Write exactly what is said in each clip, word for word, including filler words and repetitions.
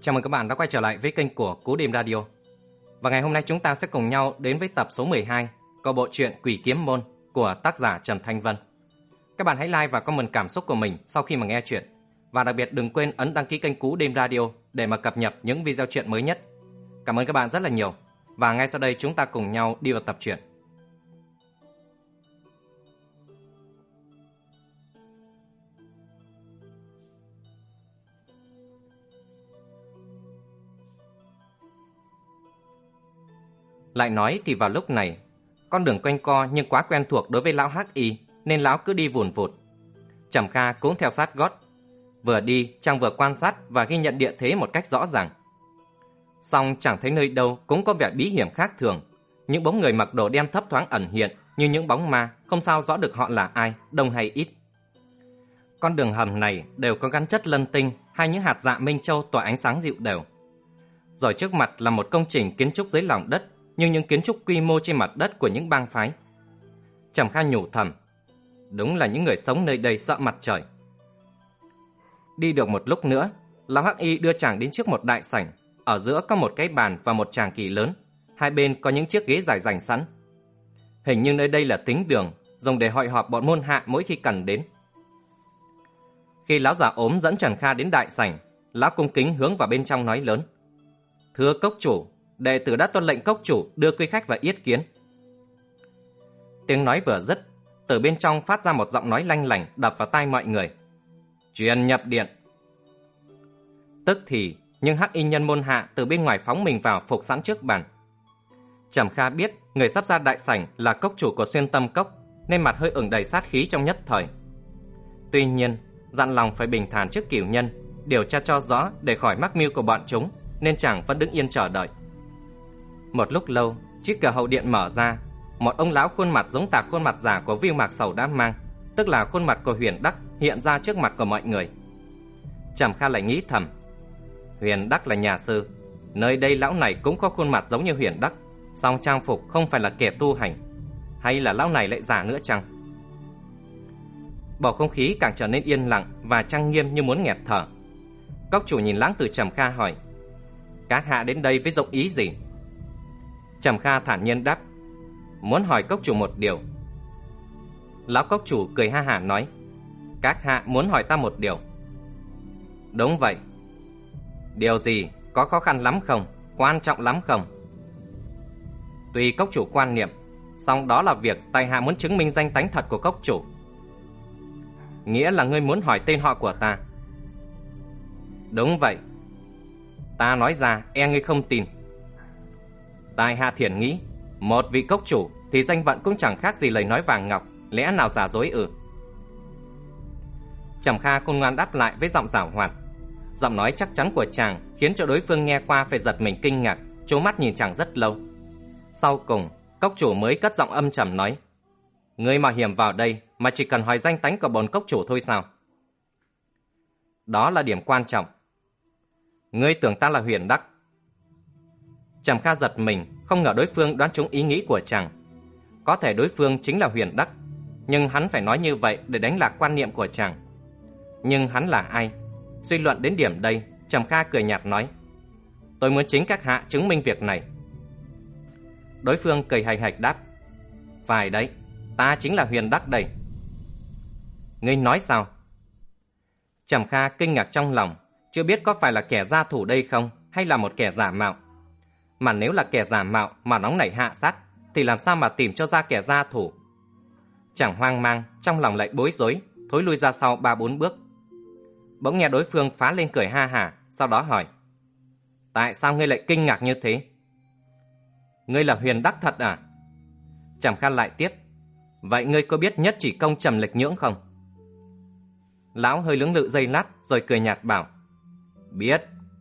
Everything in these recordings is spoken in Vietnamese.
Chào mừng các bạn đã quay trở lại với kênh của Cú Đêm Radio. Và ngày hôm nay chúng ta sẽ cùng nhau đến với tập số mười hai của bộ truyện Quỷ Kiếm Môn của tác giả Trần Thanh Vân. Các bạn hãy like và comment cảm xúc của mình sau khi mà nghe chuyện. Và đặc biệt đừng quên ấn đăng ký kênh Cú Đêm Radio để mà cập nhật những video truyện mới nhất. Cảm ơn các bạn rất là nhiều. Và ngay sau đây chúng ta cùng nhau đi vào tập truyện. Lại nói thì vào lúc này, con đường quanh co nhưng quá quen thuộc đối với lão Hắc Y nên lão cứ đi vùn vụt. Trầm Kha cũng theo sát gót, vừa đi chàng vừa quan sát và ghi nhận địa thế một cách rõ ràng. Song chẳng thấy nơi đâu cũng có vẻ bí hiểm khác thường, những bóng người mặc đồ đen thấp thoáng ẩn hiện như những bóng ma, không sao rõ được họ là ai, đông hay ít. Con đường hầm này đều có gắn chất lân tinh hay những hạt dạ minh châu tỏa ánh sáng dịu đều. Rồi trước mặt là một công trình kiến trúc dưới lòng đất, nhưng những kiến trúc quy mô trên mặt đất của những bang phái. Trầm Kha nhủ thầm, đúng là những người sống nơi đây sợ mặt trời. Đi được một lúc nữa, lão Hắc Y đưa chàng đến trước một đại sảnh, ở giữa có một cái bàn và một tràng kỳ lớn, hai bên có những chiếc ghế dài dành sẵn. Hình như nơi đây là tính đường, dùng để hội họp bọn môn hạ mỗi khi cần đến. Khi lão già ốm dẫn Trầm Kha đến đại sảnh, lão cung kính hướng vào bên trong nói lớn, thưa cốc chủ, đệ tử đã tuân lệnh cốc chủ đưa quý khách vào yết kiến. Tiếng nói vừa dứt, từ bên trong phát ra một giọng nói lanh lảnh đập vào tai mọi người, truyền nhập điện. Tức thì những Hắc Y nhân môn hạ từ bên ngoài phóng mình vào phục sẵn trước bàn. Trầm Kha biết người sắp ra đại sảnh là cốc chủ của Xuyên Tâm Cốc nên mặt hơi ửng đầy sát khí trong nhất thời. Tuy nhiên dặn lòng phải bình thản trước cửu nhân, điều tra cho rõ để khỏi mắc mưu của bọn chúng, nên chàng vẫn đứng yên chờ đợi. Một lúc lâu, chiếc cửa hậu điện mở ra, một ông lão khuôn mặt giống tạc khuôn mặt giả của Viu Mạc Sầu đã mang, tức là khuôn mặt của Huyền Đắc, hiện ra trước mặt của mọi người. Trầm Kha lại nghĩ thầm, Huyền Đắc là nhà sư, nơi đây lão này cũng có khuôn mặt giống như Huyền Đắc, song trang phục không phải là kẻ tu hành, hay là lão này lại giả nữa chăng? Bầu không khí càng trở nên yên lặng và trang nghiêm như muốn nghẹt thở. Cốc chủ nhìn lãng từ Trầm Kha hỏi, các hạ đến đây với dụng ý gì? Trầm Kha thản nhiên đáp, muốn hỏi cốc chủ một điều. Lão cốc chủ cười ha hả nói, các hạ muốn hỏi ta một điều. Đúng vậy. Điều gì? Có khó khăn lắm không? Quan trọng lắm không? Tùy cốc chủ quan niệm, song đó là việc tại hạ muốn chứng minh danh tánh thật của cốc chủ. Nghĩa là ngươi muốn hỏi tên họ của ta? Đúng vậy. Ta nói ra e ngươi không tin. Tại hạ thiền nghĩ, một vị cốc chủ thì danh vận cũng chẳng khác gì lời nói vàng ngọc, lẽ nào giả dối ư? Trầm Kha khôn ngoan đáp lại với giọng giảo hoạt. Giọng nói chắc chắn của chàng khiến cho đối phương nghe qua phải giật mình kinh ngạc, trố mắt nhìn chàng rất lâu. Sau cùng, cốc chủ mới cất giọng âm trầm nói, ngươi mạo hiểm vào đây mà chỉ cần hỏi danh tánh của bổn cốc chủ thôi sao? Đó là điểm quan trọng. Ngươi tưởng ta là Huyền Đắc? Trầm Kha giật mình, không ngờ đối phương đoán trúng ý nghĩ của chàng. Có thể đối phương chính là Huyền Đắc, nhưng hắn phải nói như vậy để đánh lạc quan niệm của chàng. Nhưng hắn là ai? Suy luận đến điểm đây, Trầm Kha cười nhạt nói, tôi muốn chính các hạ chứng minh việc này. Đối phương cười hạch hạch đáp, phải đấy, ta chính là Huyền Đắc đây. Ngươi nói sao? Trầm Kha kinh ngạc trong lòng, chưa biết có phải là kẻ gia thủ đây không, hay là một kẻ giả mạo. Mà nếu là kẻ giả mạo mà nóng nảy hạ sát, thì làm sao mà tìm cho ra kẻ gia thủ? Chẳng hoang mang, trong lòng lại bối rối, thối lui ra sau ba bốn bước. Bỗng nghe đối phương phá lên cười ha hả, sau đó hỏi, tại sao ngươi lại kinh ngạc như thế? Ngươi là Huyền Đắc thật à? Trầm Kha lại tiếp, vậy ngươi có biết nhất chỉ công Trầm Lịch Nhưỡng không? Lão hơi lưỡng lự giây lát rồi cười nhạt bảo, biết.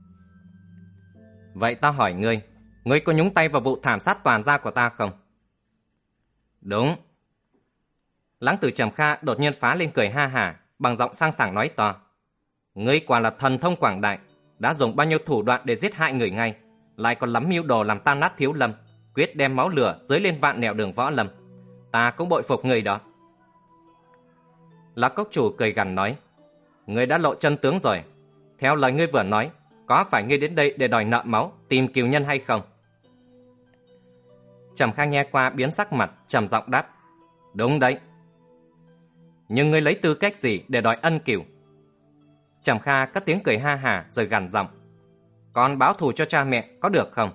Vậy ta hỏi ngươi, ngươi có nhúng tay vào vụ thảm sát toàn gia của ta không? Đúng. Lãng tử Trầm Kha đột nhiên phá lên cười ha hả, bằng giọng sang sảng nói to, ngươi quả là thần thông quảng đại, đã dùng bao nhiêu thủ đoạn để giết hại người ngay, lại còn lắm mưu đồ làm tan nát Thiếu Lâm, quyết đem máu lửa dấy lên vạn nẻo đường võ lâm. Ta cũng bội phục người đó. Lão cốc chủ cười gằn nói, ngươi đã lộ chân tướng rồi. Theo lời ngươi vừa nói, có phải ngươi đến đây để đòi nợ máu, tìm cừu nhân hay không? Trầm Kha nghe qua biến sắc mặt, trầm giọng đáp: Đúng đấy. Nhưng ngươi lấy tư cách gì để đòi ân cừu? Trầm Kha cất tiếng cười ha hả rồi gằn giọng: Con báo thù cho cha mẹ có được không?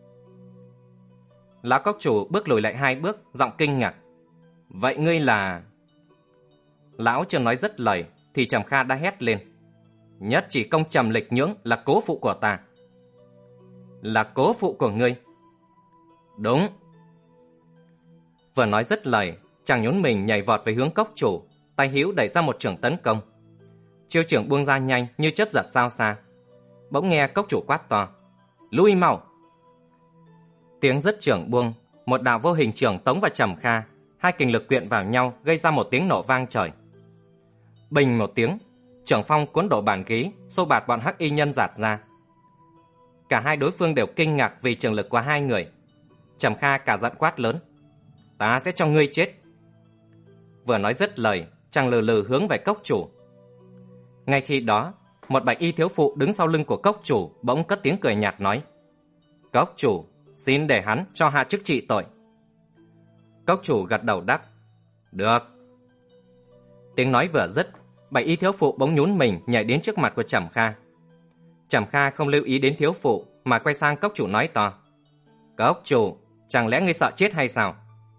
Lão cốc chủ bước lùi lại hai bước, giọng kinh ngạc: Vậy ngươi là... Lão chưa nói dứt lời thì Trầm Kha đã hét lên: Nhất chỉ công Trầm Lịch Nhưỡng là cố phụ của ta. Là cố phụ của ngươi? Đúng. Vừa nói dứt lời, chàng nhún mình nhảy vọt về hướng cốc chủ, tay hữu đẩy ra một chưởng tấn công. Chiêu chưởng buông ra nhanh như chớp giật sao xa. Bỗng nghe cốc chủ quát to: Lui mau! Tiếng dứt chưởng buông, một đạo vô hình chưởng tống vào Trầm Kha, hai kình lực quyện vào nhau gây ra một tiếng nổ vang trời. Bình một tiếng, chưởng phong cuốn đổ bàn ghế, xô bạt bọn hắc y nhân giạt ra. Cả hai đối phương đều kinh ngạc vì trường lực của hai người. Trầm Kha cả giận quát lớn: Ta sẽ cho ngươi chết! Vừa nói dứt lời, chàng lừ lừ hướng về cốc chủ. Ngay khi đó, một bạch y thiếu phụ đứng sau lưng của cốc chủ bỗng cất tiếng cười nhạt nói: Cốc chủ, xin để hắn cho hạ chức trị tội. Cốc chủ gật đầu đáp: Được. Tiếng nói vừa dứt, bạch y thiếu phụ bỗng nhún mình nhảy đến trước mặt của Trầm Kha. Trầm Kha không lưu ý đến thiếu phụ mà quay sang cốc chủ nói to: Cốc chủ, chẳng lẽ ngươi sợ chết hay sao?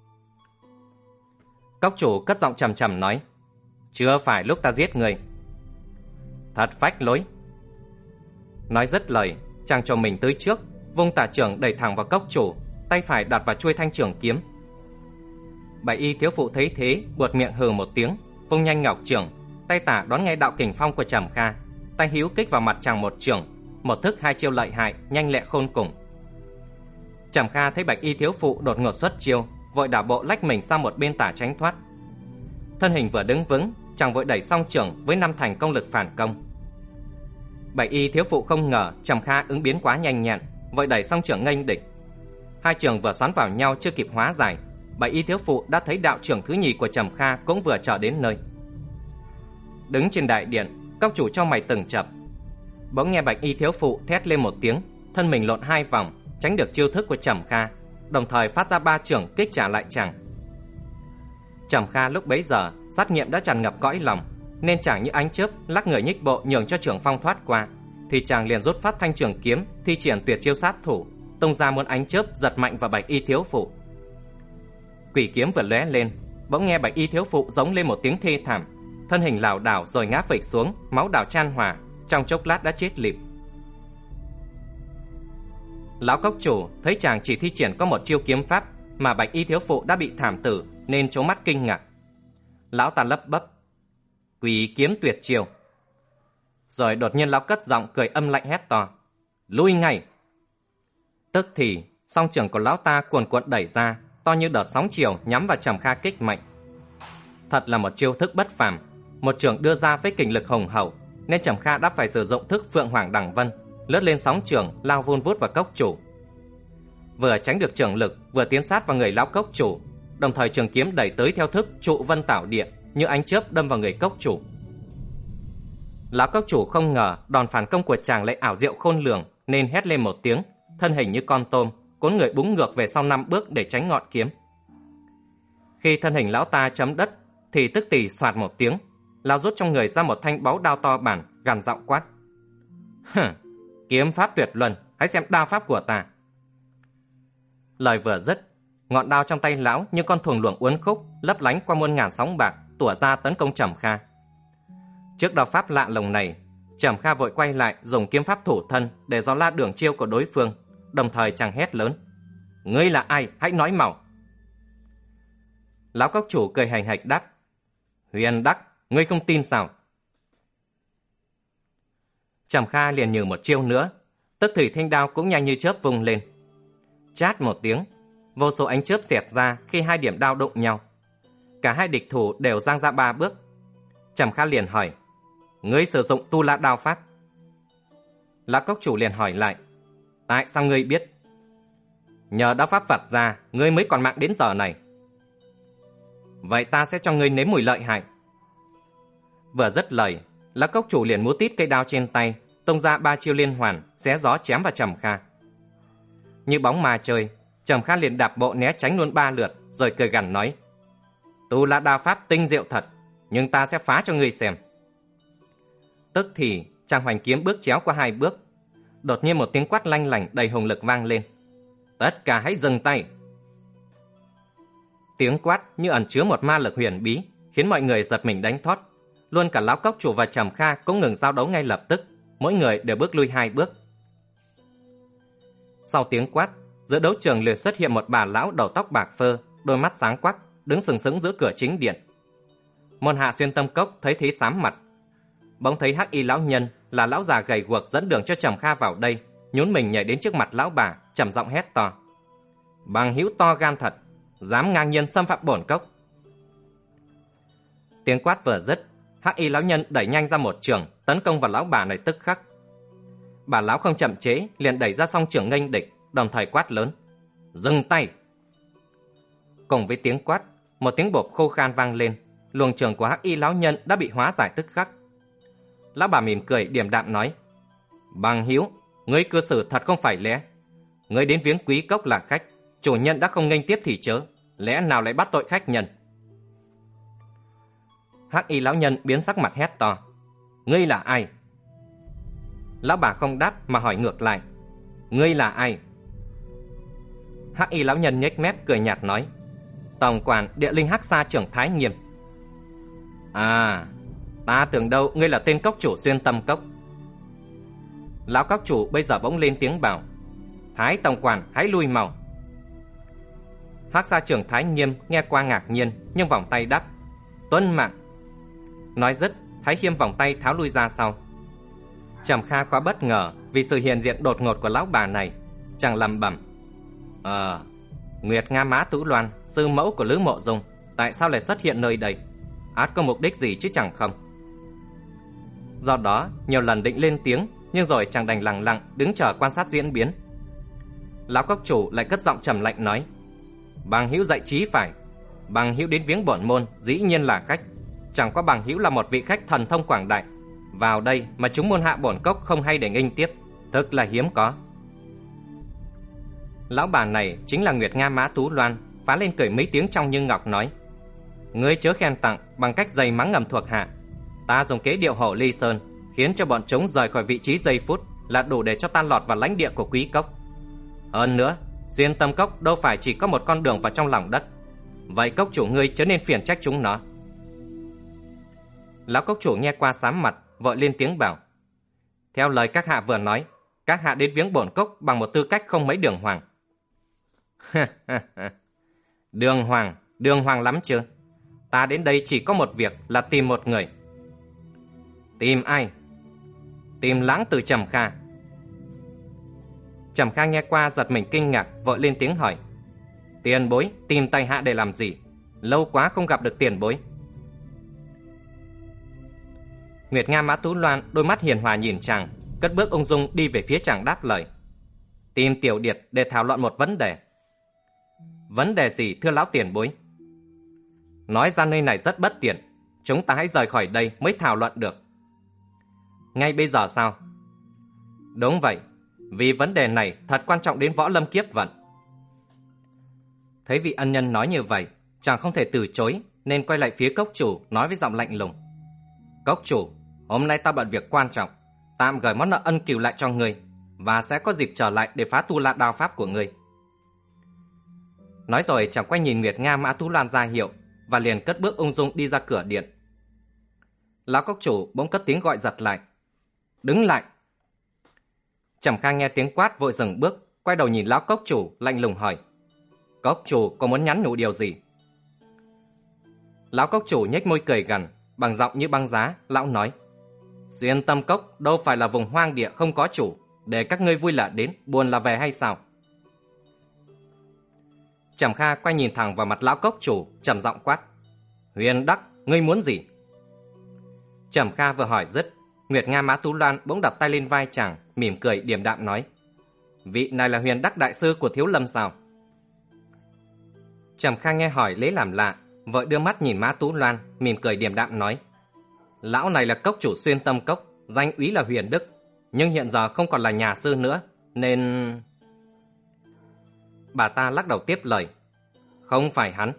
Cốc chủ cất giọng trầm trầm nói: Chưa phải lúc ta giết ngươi. Thật phách lối. Nói dứt lời, chàng cho mình tới trước, vung tả chưởng đẩy thẳng vào cốc chủ, tay phải đặt vào chuôi thanh chưởng kiếm. Bạch y thiếu phụ thấy thế, buột miệng hừ một tiếng, vung nhanh ngọc chưởng, tay tả đón ngay đạo kình phong của Trầm Kha, tay hữu kích vào mặt chàng một chưởng, một thức hai chiêu lợi hại, nhanh lẹ khôn cùng. Trầm Kha thấy bạch y thiếu phụ đột ngột xuất chiêu, vội đảo bộ lách mình sang một bên tả tránh thoát. Thân hình vừa đứng vững, chàng vội đẩy song chưởng với năm thành công lực phản công. Bạch y thiếu phụ không ngờ Trầm Kha ứng biến quá nhanh nhẹn, vội đẩy song chưởng nghênh địch. Hai chưởng vừa xoắn vào nhau chưa kịp hóa giải, bạch y thiếu phụ đã thấy đạo chưởng thứ nhì của Trầm Kha cũng vừa trở đến nơi. Đứng trên đại điện, cốc chủ cho mày từng chập. Bỗng nghe bạch y thiếu phụ thét lên một tiếng, thân mình lộn hai vòng, tránh được chiêu thức của Trầm Kha, đồng thời phát ra ba chưởng kích trả lại chàng. Trầm Kha lúc bấy giờ sát nghiệm đã tràn ngập cõi lòng, nên chàng như ánh chớp lắc người nhích bộ nhường cho chưởng phong thoát qua, thì chàng liền rút phát thanh trường kiếm, thi triển tuyệt chiêu sát thủ, tung ra muôn ánh chớp giật mạnh vào bạch y thiếu phụ. Quỷ kiếm vừa lóe lên, bỗng nghe bạch y thiếu phụ giống lên một tiếng thê thảm, thân hình lảo đảo rồi ngã phịch xuống, máu đảo chan hòa, trong chốc lát đã chết lịm. Lão cốc chủ thấy chàng chỉ thi triển có một chiêu kiếm pháp mà bạch y thiếu phụ đã bị thảm tử, nên trố mắt kinh ngạc. Lão ta lấp bấp: Quỷ kiếm tuyệt chiêu. Rồi đột nhiên lão cất giọng cười âm lạnh hét to: Lui ngay! Tức thì song chưởng của lão ta cuồn cuộn đẩy ra, to như đợt sóng chiều nhắm vào Trầm Kha kích mạnh. Thật là một chiêu thức bất phàm, một chưởng đưa ra với kình lực hùng hậu, nên Trầm Kha đã phải sử dụng thức Phượng Hoàng Đằng Vân, lướt lên sóng chưởng lao vun vút vào cốc chủ. Vừa tránh được chưởng lực, vừa tiến sát vào người lão cốc chủ, đồng thời trường kiếm đẩy tới theo thức trụ vân tảo địa, như ánh chớp đâm vào người cốc chủ. Lão cốc chủ không ngờ đòn phản công của chàng lại ảo diệu khôn lường, nên hét lên một tiếng, thân hình như con tôm cuốn người búng ngược về sau năm bước để tránh ngọn kiếm. Khi thân hình lão ta chấm đất thì tức thì xoạt một tiếng, lão rút trong người ra một thanh báu đao to bản, gằn giọng quát: Hừ, kiếm pháp tuyệt luân, hãy xem đao pháp của ta. Lời vừa dứt, ngọn đao trong tay lão như con thuồng luồng uốn khúc, lấp lánh qua muôn ngàn sóng bạc, tủa ra tấn công Trầm Kha. Trước đao pháp lạ lùng này, Trầm Kha vội quay lại dùng kiếm pháp thủ thân để dò la đường chiêu của đối phương, đồng thời chàng hét lớn: Ngươi là ai, hãy nói mau! Lão cốc chủ cười hành hạch đáp: Huyền Đắc, ngươi không tin sao? Trầm Kha liền nhử một chiêu nữa, tức thì thanh đao cũng nhanh như chớp vung lên. Chát một tiếng, vô số ánh chớp xẹt ra khi hai điểm đao đụng nhau. Cả hai địch thủ đều giang ra ba bước. Trầm Kha liền hỏi: Ngươi sử dụng tu la đao pháp? Lão cốc chủ liền hỏi lại: Tại sao ngươi biết? Nhờ đao pháp Phật ra, ngươi mới còn mạng đến giờ này. Vậy ta sẽ cho ngươi nếm mùi lợi hại. Vừa dứt lời, lão cốc chủ liền múa tít cây đao trên tay, tung ra ba chiêu liên hoàn, xé gió chém vào Trầm Kha. Như bóng ma chơi, Trầm Kha liền đạp bộ né tránh luôn ba lượt, rồi cười gằn nói: "Tu là đao pháp tinh diệu thật, nhưng ta sẽ phá cho ngươi xem." Tức thì Trang Hoành Kiếm bước chéo qua hai bước. Đột nhiên một tiếng quát lanh lảnh đầy hùng lực vang lên: "Tất cả hãy dừng tay!" Tiếng quát như ẩn chứa một ma lực huyền bí, khiến mọi người giật mình đánh thót. Luôn cả lão cốc chủ và Trầm Kha cũng ngừng giao đấu ngay lập tức, mỗi người đều bước lui hai bước. Sau tiếng quát, giữa đấu trường liền xuất hiện một bà lão đầu tóc bạc phơ, đôi mắt sáng quắc, đứng sừng sững giữa cửa chính điện. Môn hạ xuyên tâm cốc thấy thế xám mặt. Bỗng thấy Hắc Y lão nhân là lão già gầy guộc dẫn đường cho Trầm Kha vào đây, nhún mình nhảy đến trước mặt lão bà, trầm giọng hét to: "Bằng hữu to gan thật, dám ngang nhiên xâm phạm bổn cốc!" Tiếng quát vừa dứt, Hắc Y lão nhân đẩy nhanh ra một trường tấn công vào lão bà này tức khắc. Bà lão không chậm chế, liền đẩy ra song trường nghênh địch, đồng thời quát lớn: "Dừng tay!" Cùng với tiếng quát, một tiếng bộp khô khan vang lên, luồng trường của Hắc Y lão nhân đã bị hóa giải tức khắc. Lão bà mỉm cười điềm đạm nói: "Bằng hữu, ngươi cư xử thật không phải lẽ. Ngươi đến viếng quý cốc là khách, chủ nhân đã không nghênh tiếp thì chớ, lẽ nào lại bắt tội khách nhân?" Hắc Y lão nhân biến sắc mặt hét to: "Ngươi là ai?" Lão bà không đáp mà hỏi ngược lại: "Ngươi là ai?" Hắc Y lão nhân nhếch mép cười nhạt nói: "Tổng quản địa linh Hắc Sa trưởng Thái Nghiêm." "À, ta tưởng đâu ngươi là tên cốc chủ xuyên tâm cốc." Lão cốc chủ bây giờ bỗng lên tiếng bảo: "Thái tổng quản hãy lui mau." Hắc Sa trưởng Thái Nghiêm nghe qua ngạc nhiên, nhưng vòng tay đáp: "Tuân mạng." Nói dứt, Thái Khiêm vòng tay tháo lui ra sau. Trầm Kha quá bất ngờ vì sự hiện diện đột ngột của lão bà này, chàng lẩm bẩm: Ờ, Nguyệt Nga Mã Tú Loan, sư mẫu của Lữ Mộ Dung, tại sao lại xuất hiện nơi đây? Át có mục đích gì chứ chẳng không? Do đó, nhiều lần định lên tiếng, nhưng rồi chàng đành lặng lặng đứng chờ quan sát diễn biến. Lão cốc chủ lại cất giọng trầm lạnh nói: "Bằng hữu dạy trí phải, bằng hữu đến viếng bổn môn dĩ nhiên là khách, chẳng qua bằng hữu là một vị khách thần thông quảng đại, vào đây mà chúng môn hạ bổn cốc không hay để nghênh tiếp, thật là hiếm có." Lão bà này chính là Nguyệt Nga Mã Tú Loan, phá lên cười mấy tiếng trong như ngọc nói: "Ngươi chớ khen tặng bằng cách giày mắng ngầm thuộc hạ. Ta dùng kế điệu hổ ly sơn, khiến cho bọn chúng rời khỏi vị trí giây phút là đủ để cho ta lọt vào lãnh địa của quý cốc. Hơn nữa, xuyên tâm cốc đâu phải chỉ có một con đường vào trong lòng đất. Vậy cốc chủ ngươi chớ nên phiền trách chúng nó." Lão cốc chủ nghe qua xám mặt, vội lên tiếng bảo: "Theo lời các hạ vừa nói, các hạ đến viếng bổn cốc bằng một tư cách không mấy đường hoàng." "Đường hoàng, đường hoàng lắm chưa? Ta đến đây chỉ có một việc là tìm một người." "Tìm ai?" "Tìm lãng tử Trầm Kha." Trầm Kha nghe qua giật mình kinh ngạc, vội lên tiếng hỏi: "Tiền bối tìm tại hạ để làm gì? Lâu quá không gặp được tiền bối." Nguyệt Nga Mã Tú Loan đôi mắt hiền hòa nhìn chàng, cất bước ung dung đi về phía chàng đáp lời: "Tìm Tiểu Điệt để thảo luận một vấn đề." "Vấn đề gì thưa lão tiền bối?" "Nói ra nơi này rất bất tiện, chúng ta hãy rời khỏi đây mới thảo luận được." "Ngay bây giờ sao?" "Đúng vậy, vì vấn đề này thật quan trọng đến võ lâm kiếp vận." Thấy vị ân nhân nói như vậy, chàng không thể từ chối, nên quay lại phía cốc chủ nói với giọng lạnh lùng: "Cốc chủ, hôm nay ta bận việc quan trọng, tạm gửi món nợ ân cừu lại cho ngươi, và sẽ có dịp trở lại để phá tu la đao pháp của ngươi." Nói rồi chàng quay nhìn Nguyệt Nga Mã Tú Loan ra hiệu, và liền cất bước ung dung đi ra cửa điện. Lão cốc chủ bỗng cất tiếng gọi giật lại: "Đứng lại!" Trầm Kha nghe tiếng quát vội dừng bước, quay đầu nhìn lão cốc chủ lạnh lùng hỏi: "Cốc chủ có muốn nhắn nhủ điều gì?" Lão cốc chủ nhếch môi cười gằn, bằng giọng như băng giá, lão nói: "Xuyên tâm cốc đâu phải là vùng hoang địa không có chủ, để các ngươi vui là đến, buồn là về hay sao?" Trầm Kha quay nhìn thẳng vào mặt lão cốc chủ, trầm giọng quát: "Huyền Đắc, ngươi muốn gì?" Trầm Kha vừa hỏi dứt, Nguyệt Nga Mã Tú Loan bỗng đặt tay lên vai chàng, mỉm cười điềm đạm nói: "Vị này là Huyền Đắc đại sư của Thiếu Lâm sao?" Trầm Kha nghe hỏi lấy làm lạ, vội đưa mắt nhìn Mã Tú Loan, mỉm cười điềm đạm nói: "Lão này là cốc chủ xuyên tâm cốc, danh úy là Huyền Đức, nhưng hiện giờ không còn là nhà sư nữa, nên... Bà ta lắc đầu tiếp lời. Không phải hắn.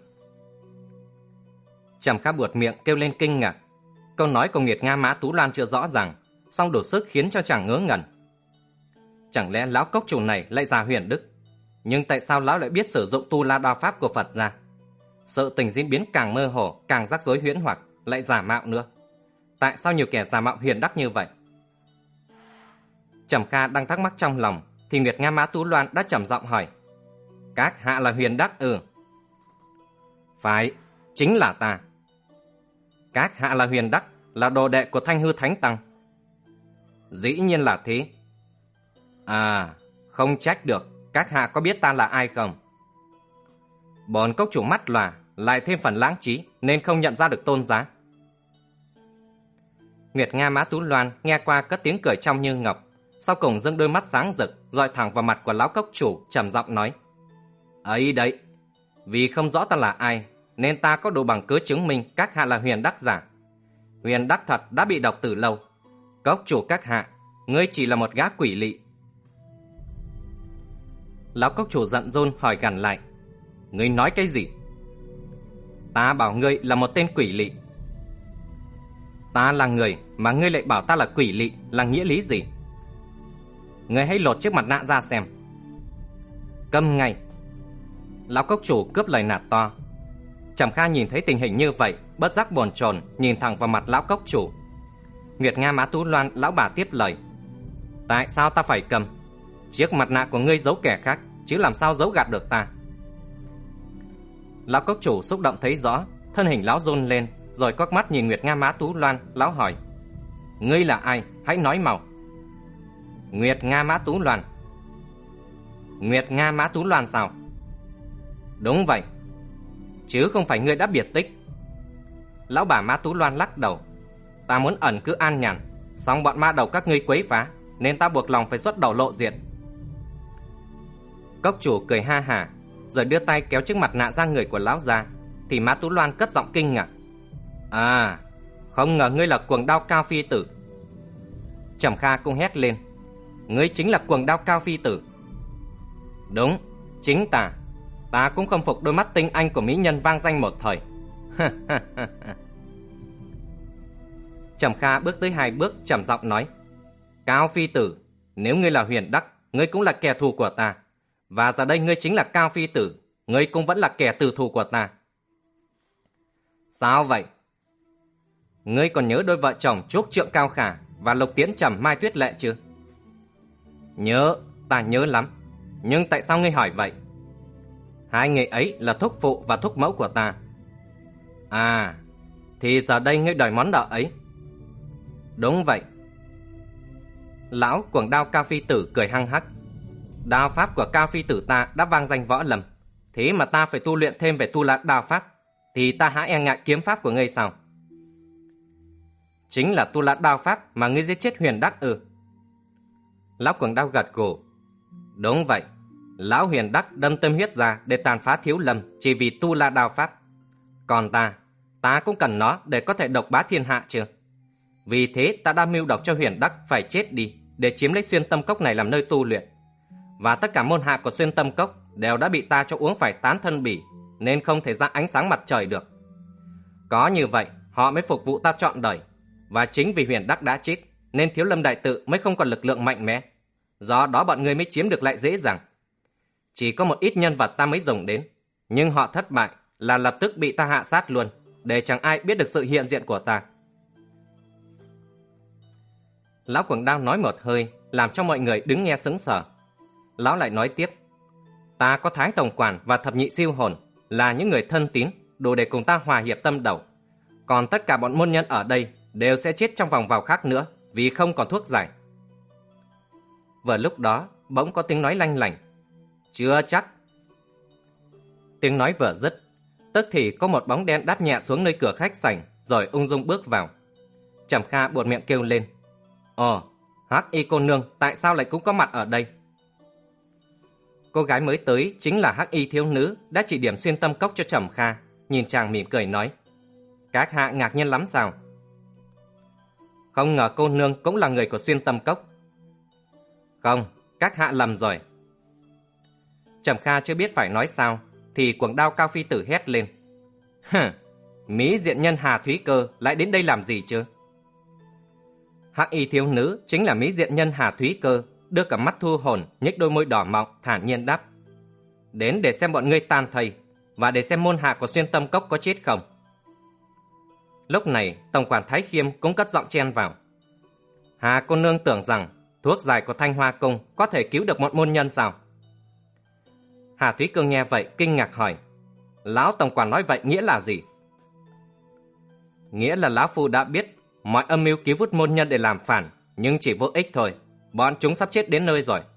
Trầm Kha buột miệng kêu lên kinh ngạc. Câu nói của Nguyệt Nga Mã Tú Loan chưa rõ ràng, song đủ sức khiến cho chàng ngớ ngẩn. Chẳng lẽ lão cốc chủ này lại già huyền đức? Nhưng tại sao lão lại biết sử dụng tu la đao pháp của Phật ra? Sự tình diễn biến càng mơ hồ, càng rắc rối huyễn hoặc, lại giả mạo nữa. Tại sao nhiều kẻ giả mạo huyền đắc như vậy? Trầm Kha đang thắc mắc trong lòng, thì Nguyệt Nga Mã Tú Loan đã trầm giọng hỏi. Các hạ là huyền đắc ư? Phải, chính là ta. Các hạ là huyền đắc, là đồ đệ của Thanh Hư Thánh Tăng. Dĩ nhiên là thế. À, không trách được. Các hạ có biết ta là ai không? Bổn cốc chủ mắt lòa, lại thêm phần lãng trí, nên không nhận ra được tôn giá. Nguyệt Nga Mã Tú Loan nghe qua cất tiếng cười trong như ngọc, sau cùng dâng đôi mắt sáng rực dọi thẳng vào mặt của lão cốc chủ, trầm giọng nói. Ấy đấy, vì không rõ ta là ai, nên ta có đủ bằng cứ chứng minh các hạ là huyền đắc giả. Huyền đắc thật đã bị độc từ lâu. Cốc chủ các hạ, ngươi chỉ là một gã quỷ lị. Lão cốc chủ giận dôn hỏi gằn lại. Ngươi nói cái gì? Ta bảo ngươi là một tên quỷ lị. Ta là người mà ngươi lại bảo ta là quỷ lị, là nghĩa lý gì? Ngươi hãy lột chiếc mặt nạ ra xem. Câm ngay. Lão cốc chủ cướp lời nạt to. Trầm Kha nhìn thấy tình hình như vậy, bất giác bồn chồn nhìn thẳng vào mặt lão cốc chủ. Nguyệt Nga Mã Tú Loan lão bà tiếp lời. Tại sao ta phải cầm? Chiếc mặt nạ của ngươi giấu kẻ khác, chứ làm sao giấu gạt được ta? Lão cốc chủ xúc động thấy rõ, thân hình lão run lên, rồi quắc mắt nhìn Nguyệt Nga Mã Tú Loan, lão hỏi. Ngươi là ai? Hãy nói mau. Nguyệt Nga Mã Tú Loan. Nguyệt Nga Mã Tú Loan sao? Đúng vậy. Chứ không phải ngươi đã biệt tích. Lão bà Mã Tú Loan lắc đầu. Ta muốn ẩn cư an nhàn, song bọn ma đầu các ngươi quấy phá, nên ta buộc lòng phải xuất đầu lộ diện. Cốc chủ cười ha hả, rồi đưa tay kéo chiếc mặt nạ ra người của lão ra, thì Mã Tú Loan cất giọng kinh ngạc. À, không ngờ ngươi là Cuồng Đao Cao Phi Tử. Trầm Kha cũng hét lên. Ngươi chính là Cuồng Đao Cao Phi Tử. Đúng, chính ta. Ta cũng không phục đôi mắt tinh anh của mỹ nhân vang danh một thời. Trầm Kha bước tới hai bước, trầm giọng nói. Cao Phi Tử, nếu ngươi là huyền đắc, ngươi cũng là kẻ thù của ta. Và giờ đây ngươi chính là Cao Phi Tử, ngươi cũng vẫn là kẻ tử thù của ta. Sao vậy? Ngươi còn nhớ đôi vợ chồng Trúc Trượng Cao Khả và Lục Tiễn Trầm Mai Tuyết Lệ chưa? Nhớ, ta nhớ lắm. Nhưng tại sao ngươi hỏi vậy? Hai người ấy là thúc phụ và thúc mẫu của ta. À, thì giờ đây ngươi đòi món nợ ấy. Đúng vậy. Lão Cuồng Đao Cao Phi Tử cười hăng hắc. Đao pháp của Cao Phi Tử ta đã vang danh võ lâm, thế mà ta phải tu luyện thêm về tu la đao pháp, thì ta há e ngại kiếm pháp của ngươi sao? Chính là tu la đao pháp mà ngươi giết chết huyền đắc ư? Lão Cuồng Đao gật gù. Đúng vậy. Lão huyền đắc đâm tâm huyết ra để tàn phá thiếu lâm chỉ vì tu la đao pháp. Còn ta, ta cũng cần nó để có thể độc bá thiên hạ chưa? Vì thế ta đã mưu độc cho huyền đắc phải chết đi để chiếm lấy xuyên tâm cốc này làm nơi tu luyện. Và tất cả môn hạ của xuyên tâm cốc đều đã bị ta cho uống phải tán thân bỉ, nên không thể ra ánh sáng mặt trời được. Có như vậy họ mới phục vụ ta trọn đời. Và chính vì huyền đắc đã chết nên thiếu lâm đại tự mới không còn lực lượng mạnh mẽ. Do đó bọn ngươi mới chiếm được lại dễ dàng. Chỉ có một ít nhân vật ta mới dùng đến, nhưng họ thất bại là lập tức bị ta hạ sát luôn, để chẳng ai biết được sự hiện diện của ta. Lão Cuồng Đao nói một hơi, làm cho mọi người đứng nghe sững sờ. Lão lại nói tiếp. Ta có Thái Tổng Quản và Thập Nhị Siêu Hồn, là những người thân tín, đủ để cùng ta hòa hiệp tâm đầu. Còn tất cả bọn môn nhân ở đây đều sẽ chết trong vòng vào khác nữa, vì không còn thuốc giải. Vừa lúc đó, bỗng có tiếng nói lanh lảnh. Chưa chắc. Tiếng nói vừa dứt, tức thì có một bóng đen đáp nhẹ xuống nơi cửa khách sảnh, rồi ung dung bước vào. Trầm Kha buột miệng kêu lên. Ồ, Hắc Y cô nương tại sao lại cũng có mặt ở đây? Cô gái mới tới chính là Hắc Y thiếu nữ đã chỉ điểm xuyên tâm cốc cho Trầm Kha, nhìn chàng mỉm cười nói. Các hạ ngạc nhiên lắm sao? Không ngờ cô nương cũng là người của xuyên tâm cốc. Không, các hạ lầm rồi. Trầm Kha chưa biết phải nói sao, thì cuồng đao Cao Phi Tử hét lên. Hừ, mỹ diện nhân Hà Thúy Cơ lại đến đây làm gì chứ? Hắc y thiếu nữ chính là mỹ diện nhân Hà Thúy Cơ, đưa cả mắt thu hồn, nhếch đôi môi đỏ mọng, thản nhiên đáp. Đến để xem bọn ngươi tan thầy, và để xem môn hạ của Xuyên Tâm Cốc có chết không. Lúc này, tổng quản Thái Khiêm cũng cất giọng chen vào. Hà cô nương tưởng rằng thuốc giải của Thanh Hoa Cung có thể cứu được một môn nhân sao? Hà Thúy Cơ nghe vậy kinh ngạc hỏi. Lão tổng quản nói vậy nghĩa là gì? Nghĩa là lão phu đã biết mọi âm mưu cứu vớt môn nhân để làm phản, nhưng chỉ vô ích thôi. Bọn chúng sắp chết đến nơi rồi.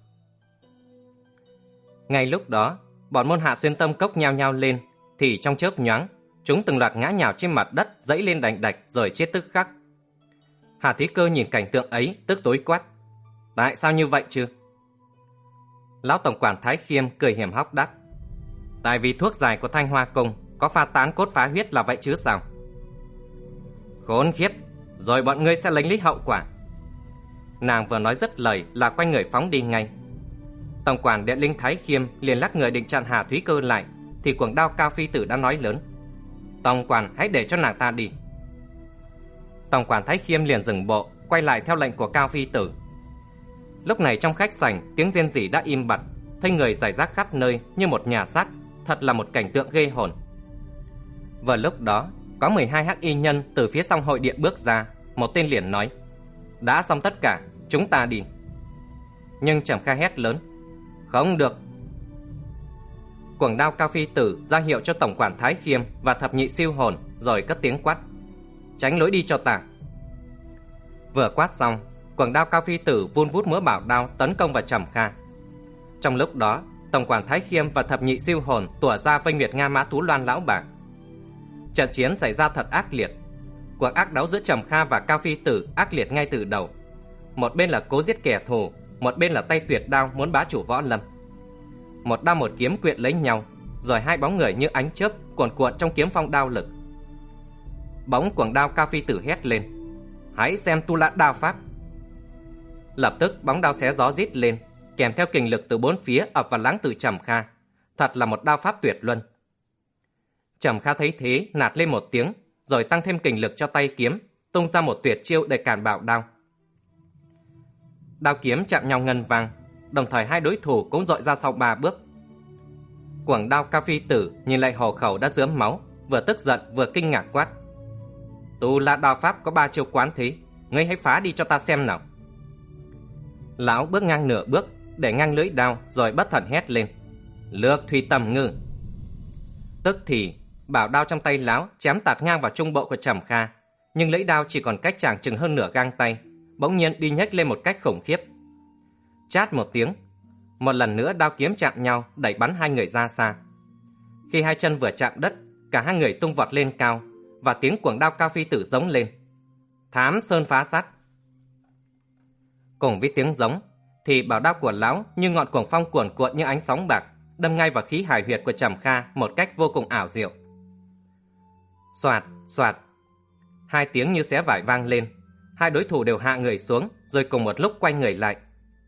Ngay lúc đó, bọn môn hạ Xuyên Tâm Cốc nhao nhao lên, thì trong chớp nhoáng, chúng từng loạt ngã nhào trên mặt đất, dẫy lên đành đạch rồi chết tức khắc. Hà Thúy Cơ nhìn cảnh tượng ấy, tức tối quát. Tại sao như vậy chứ? Lão tổng quản Thái Khiêm cười hiểm hóc đáp. Tại vì thuốc giải của Thanh Hoa Cung có pha tán cốt phá huyết là vậy chứ sao? Khốn khiếp, rồi bọn ngươi sẽ lãnh lý hậu quả. Nàng vừa nói dứt lời là quay người phóng đi ngay. Tổng quản Điện Linh Thái Khiêm liền lắc người định chặn Hà Thúy Cơ lại, thì cuồng đao Cao Phi Tử đã nói lớn. Tổng quản hãy để cho nàng ta đi. Tổng quản Thái Khiêm liền dừng bộ, quay lại theo lệnh của Cao Phi Tử. Lúc này trong khách sảnh, tiếng rên rỉ đã im bặt, thây người rải rác khắp nơi như một nhà xác, thật là một cảnh tượng ghê hồn. Vào lúc đó, có mười hai hắc y nhân từ phía song hội điện bước ra, một tên liền nói. Đã xong tất cả, chúng ta đi. Nhưng Trầm Kha hét lớn. Không được. Cuồng đao Cao Phi Tử ra hiệu cho tổng quản Thái Khiêm và thập nhị siêu hồn, rồi cất tiếng quát. Tránh lối đi cho ta. Vừa quát xong, cuồng đao Cao Phi Tử vun vút múa bảo đao tấn công vào Trầm Kha. Trong lúc đó, tổng quản Thái Khiêm và thập nhị siêu hồn tủa ra vây Nguyệt Nga Mã Tú Loan lão bà. Trận chiến xảy ra thật ác liệt. Cuộc ác đấu giữa Trầm Kha và Cao Phi Tử ác liệt ngay từ đầu. Một bên là cố giết kẻ thù, một bên là tay tuyệt đao muốn bá chủ võ lâm. Một đao một kiếm quyện lấy nhau, rồi hai bóng người như ánh chớp cuồn cuộn trong kiếm phong đao lực. Bóng cuồng đao Cao Phi Tử hét lên. Hãy xem tu la đao pháp. Lập tức bóng đao xé gió rít lên, kèm theo kình lực từ bốn phía ập vào lãng tử Trầm Kha. Thật là một đao pháp tuyệt luân. Trầm Kha thấy thế nạt lên một tiếng, rồi tăng thêm kình lực cho tay kiếm, tung ra một tuyệt chiêu để cản bạo đao. Đao kiếm chạm nhau ngân vang, đồng thời hai đối thủ cũng dội ra sau ba bước. Cuồng đao Cao Phi Tử nhìn lại hổ khẩu đã rớm máu, vừa tức giận vừa kinh ngạc quát. Tu la đao pháp có ba chiêu quán thế, ngươi hãy phá đi cho ta xem nào. Lão bước ngang nửa bước, để ngang lưỡi đao, rồi bất thần hét lên. Lược thủy tầm ngư. Tức thì bảo đao trong tay lão chém tạt ngang vào trung bộ của Trầm Kha, nhưng lưỡi đao chỉ còn cách chàng chừng hơn nửa gang tay, bỗng nhiên đi nhếch lên một cách khủng khiếp. Chát một tiếng, một lần nữa đao kiếm chạm nhau, đẩy bắn hai người ra xa. Khi hai chân vừa chạm đất, cả hai người tung vọt lên cao, và tiếng cuồng đao Cao Phi Tử giống lên. Thám sơn phá sắt. Cùng với tiếng giống, thì bảo đao của lão như ngọn cuồng phong cuồn cuộn như ánh sóng bạc, đâm ngay vào khí hải huyệt của Trầm Kha một cách vô cùng ảo diệu. Soạt, soạt. Hai tiếng như xé vải vang lên, hai đối thủ đều hạ người xuống, rồi cùng một lúc quay người lại.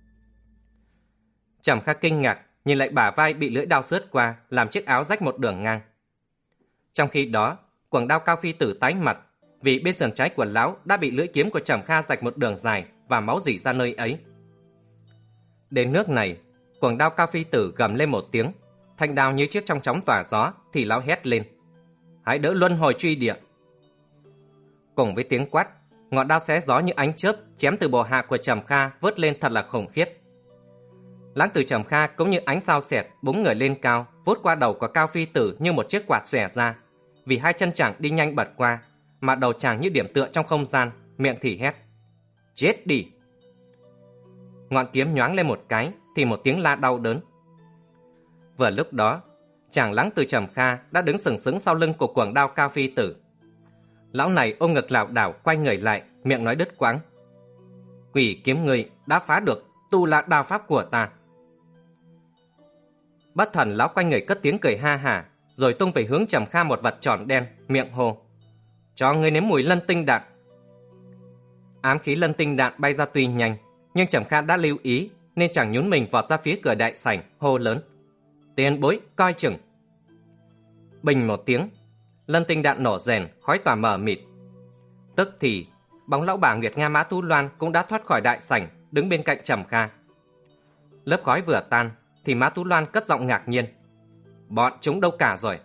Trầm Kha kinh ngạc nhìn lại bả vai bị lưỡi đao xướt qua, làm chiếc áo rách một đường ngang. Trong khi đó, cuồng đao Cao Phi Tử tái mặt, vì bên sườn trái của lão đã bị lưỡi kiếm của Trầm Kha rạch một đường dài và máu rỉ ra nơi ấy. Đến nước này, cuồng đao Cao Phi Tử gầm lên một tiếng, thanh đao như chiếc trong chóng tỏa gió, thì lão hét lên. Hãy đỡ luân hồi truy địa. Cùng với tiếng quát, ngọn đao xé gió như ánh chớp chém từ bộ hạ của Trầm Kha vớt lên thật là khủng khiếp. Lãng tử Trầm Kha cũng như ánh sao xẹt búng người lên cao, vút qua đầu của Cao Phi Tử như một chiếc quạt xòe ra, vì hai chân chàng đi nhanh bật qua, mà đầu chàng như điểm tựa trong không gian, miệng thì hét. Chết đi! Ngọn kiếm nhoáng lên một cái, thì một tiếng la đau đớn. Vừa lúc đó, chàng Lãng tử Trầm Kha đã đứng sừng sững sau lưng của cuồng đao Cao Phi Tử. Lão này ôm ngực lảo đảo quay người lại, miệng nói đứt quãng. Quỷ kiếm ngươi đã phá được tu la đao pháp của ta. Bất thần lão quay người cất tiếng cười ha hả, rồi tung về hướng Trầm Kha một vật tròn đen, miệng hô. Cho ngươi nếm mùi lân tinh đạn. Ám khí lân tinh đạn bay ra tuy nhanh, nhưng Trầm Kha đã lưu ý, nên chàng nhún mình vọt ra phía cửa đại sảnh, hô lớn: Tiền bối, coi chừng! Bình một tiếng, lân tinh đạn nổ rèn, khói tỏa mờ mịt. Tức thì bóng lão bà Nguyệt Nga Mã Tú Loan cũng đã thoát khỏi đại sảnh, đứng bên cạnh Trầm Kha. Lớp khói vừa tan thì Mã Tú Loan cất giọng ngạc nhiên: Bọn chúng đâu cả rồi?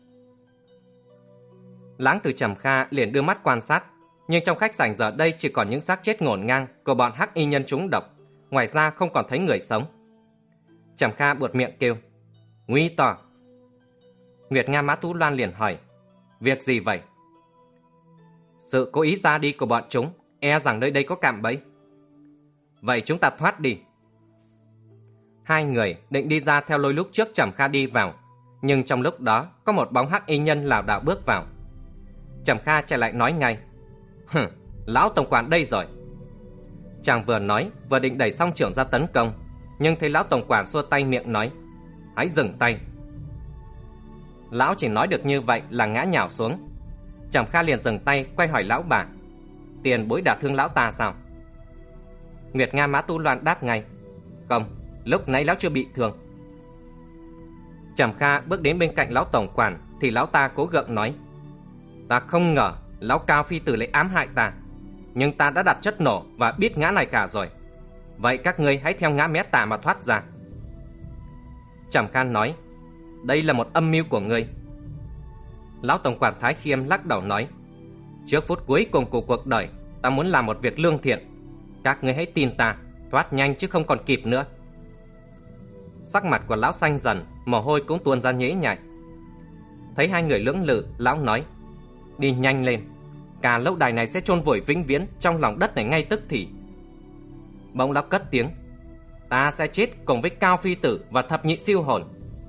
Láng Từ Trầm Kha liền đưa mắt quan sát, nhưng trong khách sảnh giờ đây chỉ còn những xác chết ngổn ngang của bọn hắc y nhân trúng độc, ngoài ra không còn thấy người sống. Trầm Kha buột miệng kêu: Nguy to! Nguyệt Nga Mã Tú Loan liền hỏi: Việc gì vậy? Sự cố ý ra đi của bọn chúng, e rằng nơi đây có cạm bẫy. Vậy chúng ta thoát đi. Hai người định đi ra theo lối lúc trước Trầm Kha đi vào, nhưng trong lúc đó có một bóng hắc y nhân lảo đảo bước vào. Trầm Kha chạy lại nói ngay: Hừ, lão tổng quản đây rồi. Chàng vừa nói vừa định đẩy song trưởng ra tấn công, nhưng thấy lão tổng quản xua tay miệng nói: Hãy dừng tay. Lão chỉ nói được như vậy là ngã nhào xuống. Trầm Kha liền dừng tay, quay hỏi lão bà: Tiền bối đả thương lão ta sao? Nguyệt Nga Mã Tú Loan đáp ngay: Không, lúc nãy lão chưa bị thương. Trầm Kha bước đến bên cạnh lão tổng quản thì lão ta cố gượng nói: Ta không ngờ lão Cao phi tử lại ám hại ta, nhưng ta đã đặt chất nổ và biết ngã này cả rồi. Vậy các ngươi hãy theo ngã mé tả mà thoát ra. Trầm Kha nói: Đây là một âm mưu của ngươi. Lão tổng quản Thái Khiêm lắc đầu nói: Trước phút cuối cùng của cuộc đời, ta muốn làm một việc lương thiện. Các ngươi hãy tin ta, thoát nhanh chứ không còn kịp nữa. Sắc mặt của lão xanh dần, mồ hôi cũng tuôn ra nhễ nhại. Thấy hai người lưỡng lự, lão nói: Đi nhanh lên, cả lâu đài này sẽ chôn vùi vĩnh viễn trong lòng đất này ngay tức thì. Bỗng lão cất tiếng: Ta sẽ chết cùng với Cao phi tử và thập nhị siêu hồn.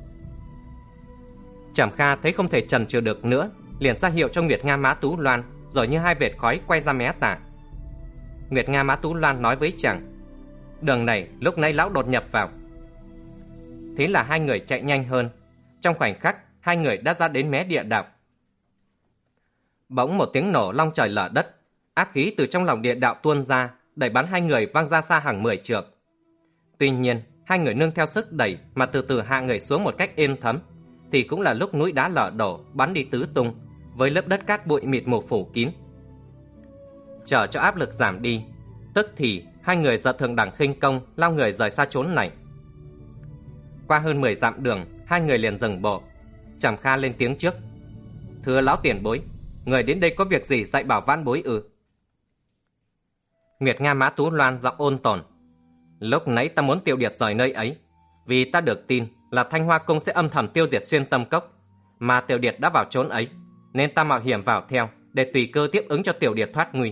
Trầm Kha thấy không thể chần chừ được nữa, liền ra hiệu cho Nguyệt Nga Mã Tú Loan, rồi như hai vệt khói quay ra mé tả. Nguyệt Nga Mã Tú Loan nói với chàng: Đường này lúc nãy lão đột nhập vào. Thế là hai người chạy nhanh hơn. Trong khoảnh khắc, hai người đã ra đến mé địa đạo. Bỗng một tiếng nổ long trời lở đất, áp khí từ trong lòng địa đạo tuôn ra, đẩy bắn hai người văng ra xa hàng mười trượng. Tuy nhiên, hai người nương theo sức đẩy mà từ từ hạ người xuống một cách êm thấm, thì cũng là lúc núi đá lở đổ, bắn đi tứ tung, với lớp đất cát bụi mịt mù phủ kín. Chờ cho áp lực giảm đi, tức thì hai người giật thượng đẳng khinh công lao người rời xa chốn này. Qua hơn mười dặm đường, hai người liền dừng bộ. Trầm Kha lên tiếng trước: Thưa lão tiền bối, người đến đây có việc gì dạy bảo vãn bối ư? Nguyệt Nga Mã Tú Loan giọng ôn tồn: Lúc nãy ta muốn tiêu điệt rời nơi ấy, vì ta được tin là Thanh Hoa Cung sẽ âm thầm tiêu diệt Xuyên Tâm Cốc, mà Tiểu Điệt đã vào chốn ấy, nên ta mạo hiểm vào theo để tùy cơ tiếp ứng cho Tiểu Điệt thoát nguy.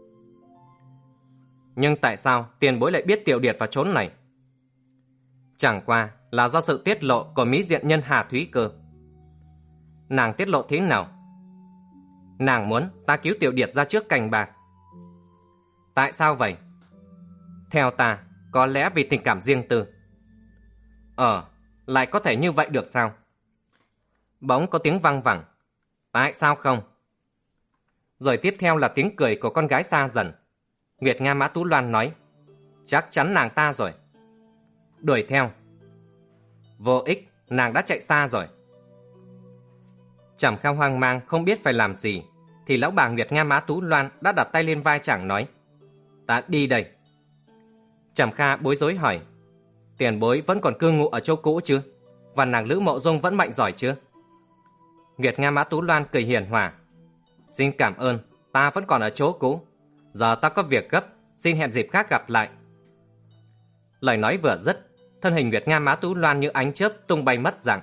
Nhưng tại sao tiền bối lại biết Tiểu Điệt vào chốn này? Chẳng qua là do sự tiết lộ của mỹ diện nhân Hà Thúy Cơ. Nàng tiết lộ thế nào? Nàng muốn ta cứu Tiểu Điệt ra trước cành bạc. Tại sao vậy? Theo ta, có lẽ vì tình cảm riêng tư. Ờ, lại có thể như vậy được sao? Bỗng có tiếng văng vẳng: Tại sao không? Rồi tiếp theo là tiếng cười của con gái xa dần. Nguyệt Nga Mã Tú Loan nói: Chắc chắn nàng ta rồi. Đuổi theo. Vô ích, nàng đã chạy xa rồi. Trầm Kha hoang mang không biết phải làm gì, thì lão bà Nguyệt Nga Mã Tú Loan đã đặt tay lên vai chàng nói: Ta đi đây. Trầm Kha bối rối hỏi: Tiền bối vẫn còn cư ngụ ở chỗ cũ chứ? Và nàng Lữ Mộ Dung vẫn mạnh giỏi chưa? Nguyệt Nga Mã Tú Loan cười hiền hòa: Xin cảm ơn, ta vẫn còn ở chỗ cũ. Giờ ta có việc gấp, xin hẹn dịp khác gặp lại. Lời nói vừa dứt, thân hình Nguyệt Nga Mã Tú Loan như ánh chớp tung bay mất dạng.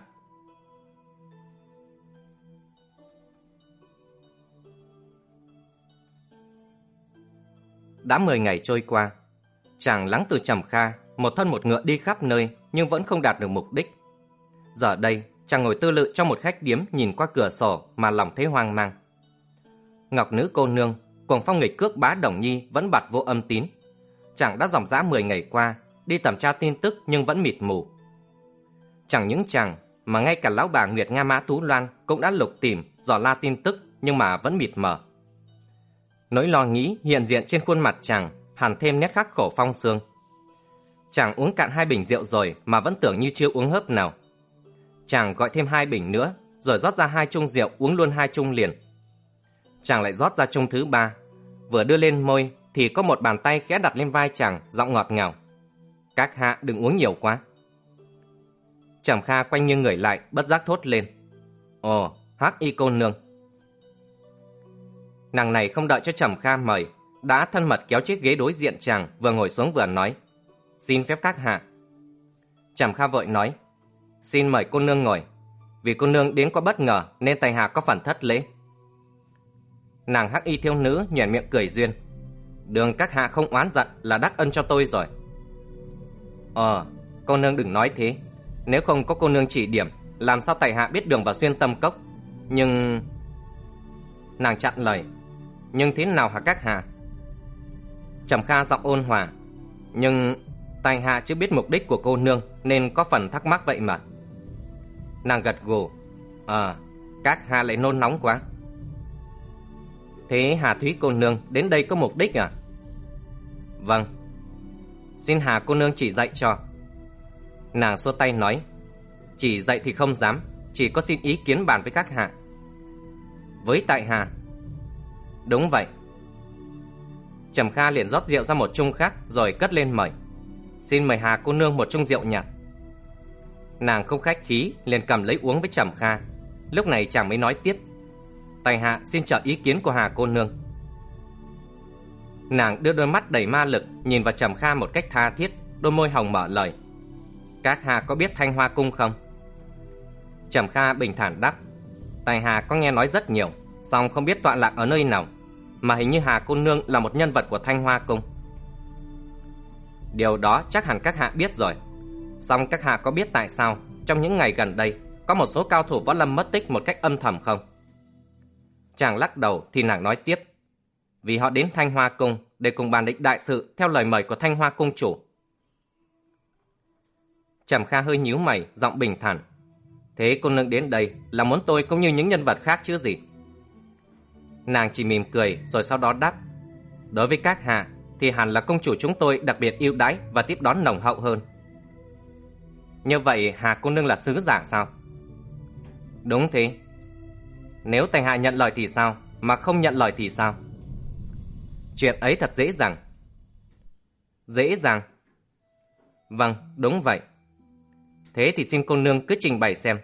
Đã mười ngày trôi qua, chàng Láng Từ Trầm Kha một thân một ngựa đi khắp nơi nhưng vẫn không đạt được mục đích. Giờ đây, chàng ngồi tư lự trong một khách điếm, nhìn qua cửa sổ mà lòng thấy hoang mang. Ngọc Nữ cô nương, Cuồng Phong nghịch cước Bá Đồng Nhi vẫn bặt vô âm tín. Chàng đã dòng dã mười ngày qua đi thẩm tra tin tức nhưng vẫn mịt mù. Chẳng những chàng mà ngay cả lão bà Nguyệt Nga Mã Tú Loan cũng đã lục tìm dò la tin tức nhưng mà vẫn mịt mờ. Nỗi lo nghĩ hiện diện trên khuôn mặt chàng hằn thêm nét khắc khổ phong sương. Chàng uống cạn hai bình rượu rồi mà vẫn tưởng như chưa uống hớp nào. Chàng gọi thêm hai bình nữa, rồi rót ra hai chung rượu uống luôn hai chung liền. Chàng lại rót ra chung thứ ba, vừa đưa lên môi thì có một bàn tay khẽ đặt lên vai chàng, giọng ngọt ngào: "Các hạ đừng uống nhiều quá." Trầm Kha quanh nghiêng người lại, bất giác thốt lên: "Ồ, Hắc Y cô nương." Nàng này không đợi cho Trầm Kha mời, đã thân mật kéo chiếc ghế đối diện chàng, vừa ngồi xuống vừa nói: "Xin phép các hạ." Trầm Kha vội nói: "Xin mời cô nương ngồi, vì cô nương đến quá bất ngờ nên tại hạ có phần thất lễ." Nàng Hắc Y thiếu nữ nhoẻn miệng cười duyên: "Đường các hạ không oán giận là đắc ân cho tôi rồi." "Ờ, cô nương đừng nói thế. Nếu không có cô nương chỉ điểm, làm sao tại hạ biết đường vào Xuyên Tâm Cốc? Nhưng..." Nàng chặn lời: "Nhưng thế nào hả các hạ?" Trầm Kha giọng ôn hòa: "Nhưng tại hạ chưa biết mục đích của cô nương nên có phần thắc mắc vậy mà." Nàng gật gù: "Ờ, các hạ lại nôn nóng quá." "Thế Hà Thúy cô nương đến đây có mục đích à?" "Vâng." "Xin Hà cô nương chỉ dạy cho." Nàng xua tay nói: "Chỉ dạy thì không dám, chỉ có xin ý kiến bàn với các hạ." "Với tại hạ?" "Đúng vậy." Trầm Kha liền rót rượu ra một chung khác rồi cất lên mời: "Xin mời Hà cô nương một chung rượu nhạt." Nàng không khách khí liền cầm lấy uống với Trầm Kha. Lúc này chàng mới nói tiếp: "Tại hạ xin chờ ý kiến của Hà cô nương." Nàng đưa đôi mắt đầy ma lực nhìn vào Trầm Kha một cách tha thiết, đôi môi hồng mở lời: "Các hạ có biết Thanh Hoa Cung không?" Trầm Kha bình thản đáp: "Tại hạ có nghe nói rất nhiều, song không biết tọa lạc ở nơi nào, mà hình như Hà cô nương là một nhân vật của Thanh Hoa Cung." "Điều đó chắc hẳn các hạ biết rồi. Song các hạ có biết tại sao trong những ngày gần đây có một số cao thủ võ lâm mất tích một cách âm thầm không?" Chàng lắc đầu thì nàng nói tiếp: "Vì họ đến Thanh Hoa Cung để cùng bàn định đại sự theo lời mời của Thanh Hoa Cung chủ." Trầm Kha hơi nhíu mày, giọng bình thản: "Thế cô nương đến đây là muốn tôi cũng như những nhân vật khác chứ gì?" Nàng chỉ mỉm cười rồi sau đó đáp: "Đối với các hạ thì hẳn là công chủ chúng tôi đặc biệt yêu đãi và tiếp đón nồng hậu hơn." "Như vậy Hà cô nương là sứ giả sao?" "Đúng thế." "Nếu tại hạ nhận lời thì sao, mà không nhận lời thì sao?" "Chuyện ấy thật dễ dàng." "Dễ dàng?" "Vâng, đúng vậy." "Thế thì xin cô nương cứ trình bày xem."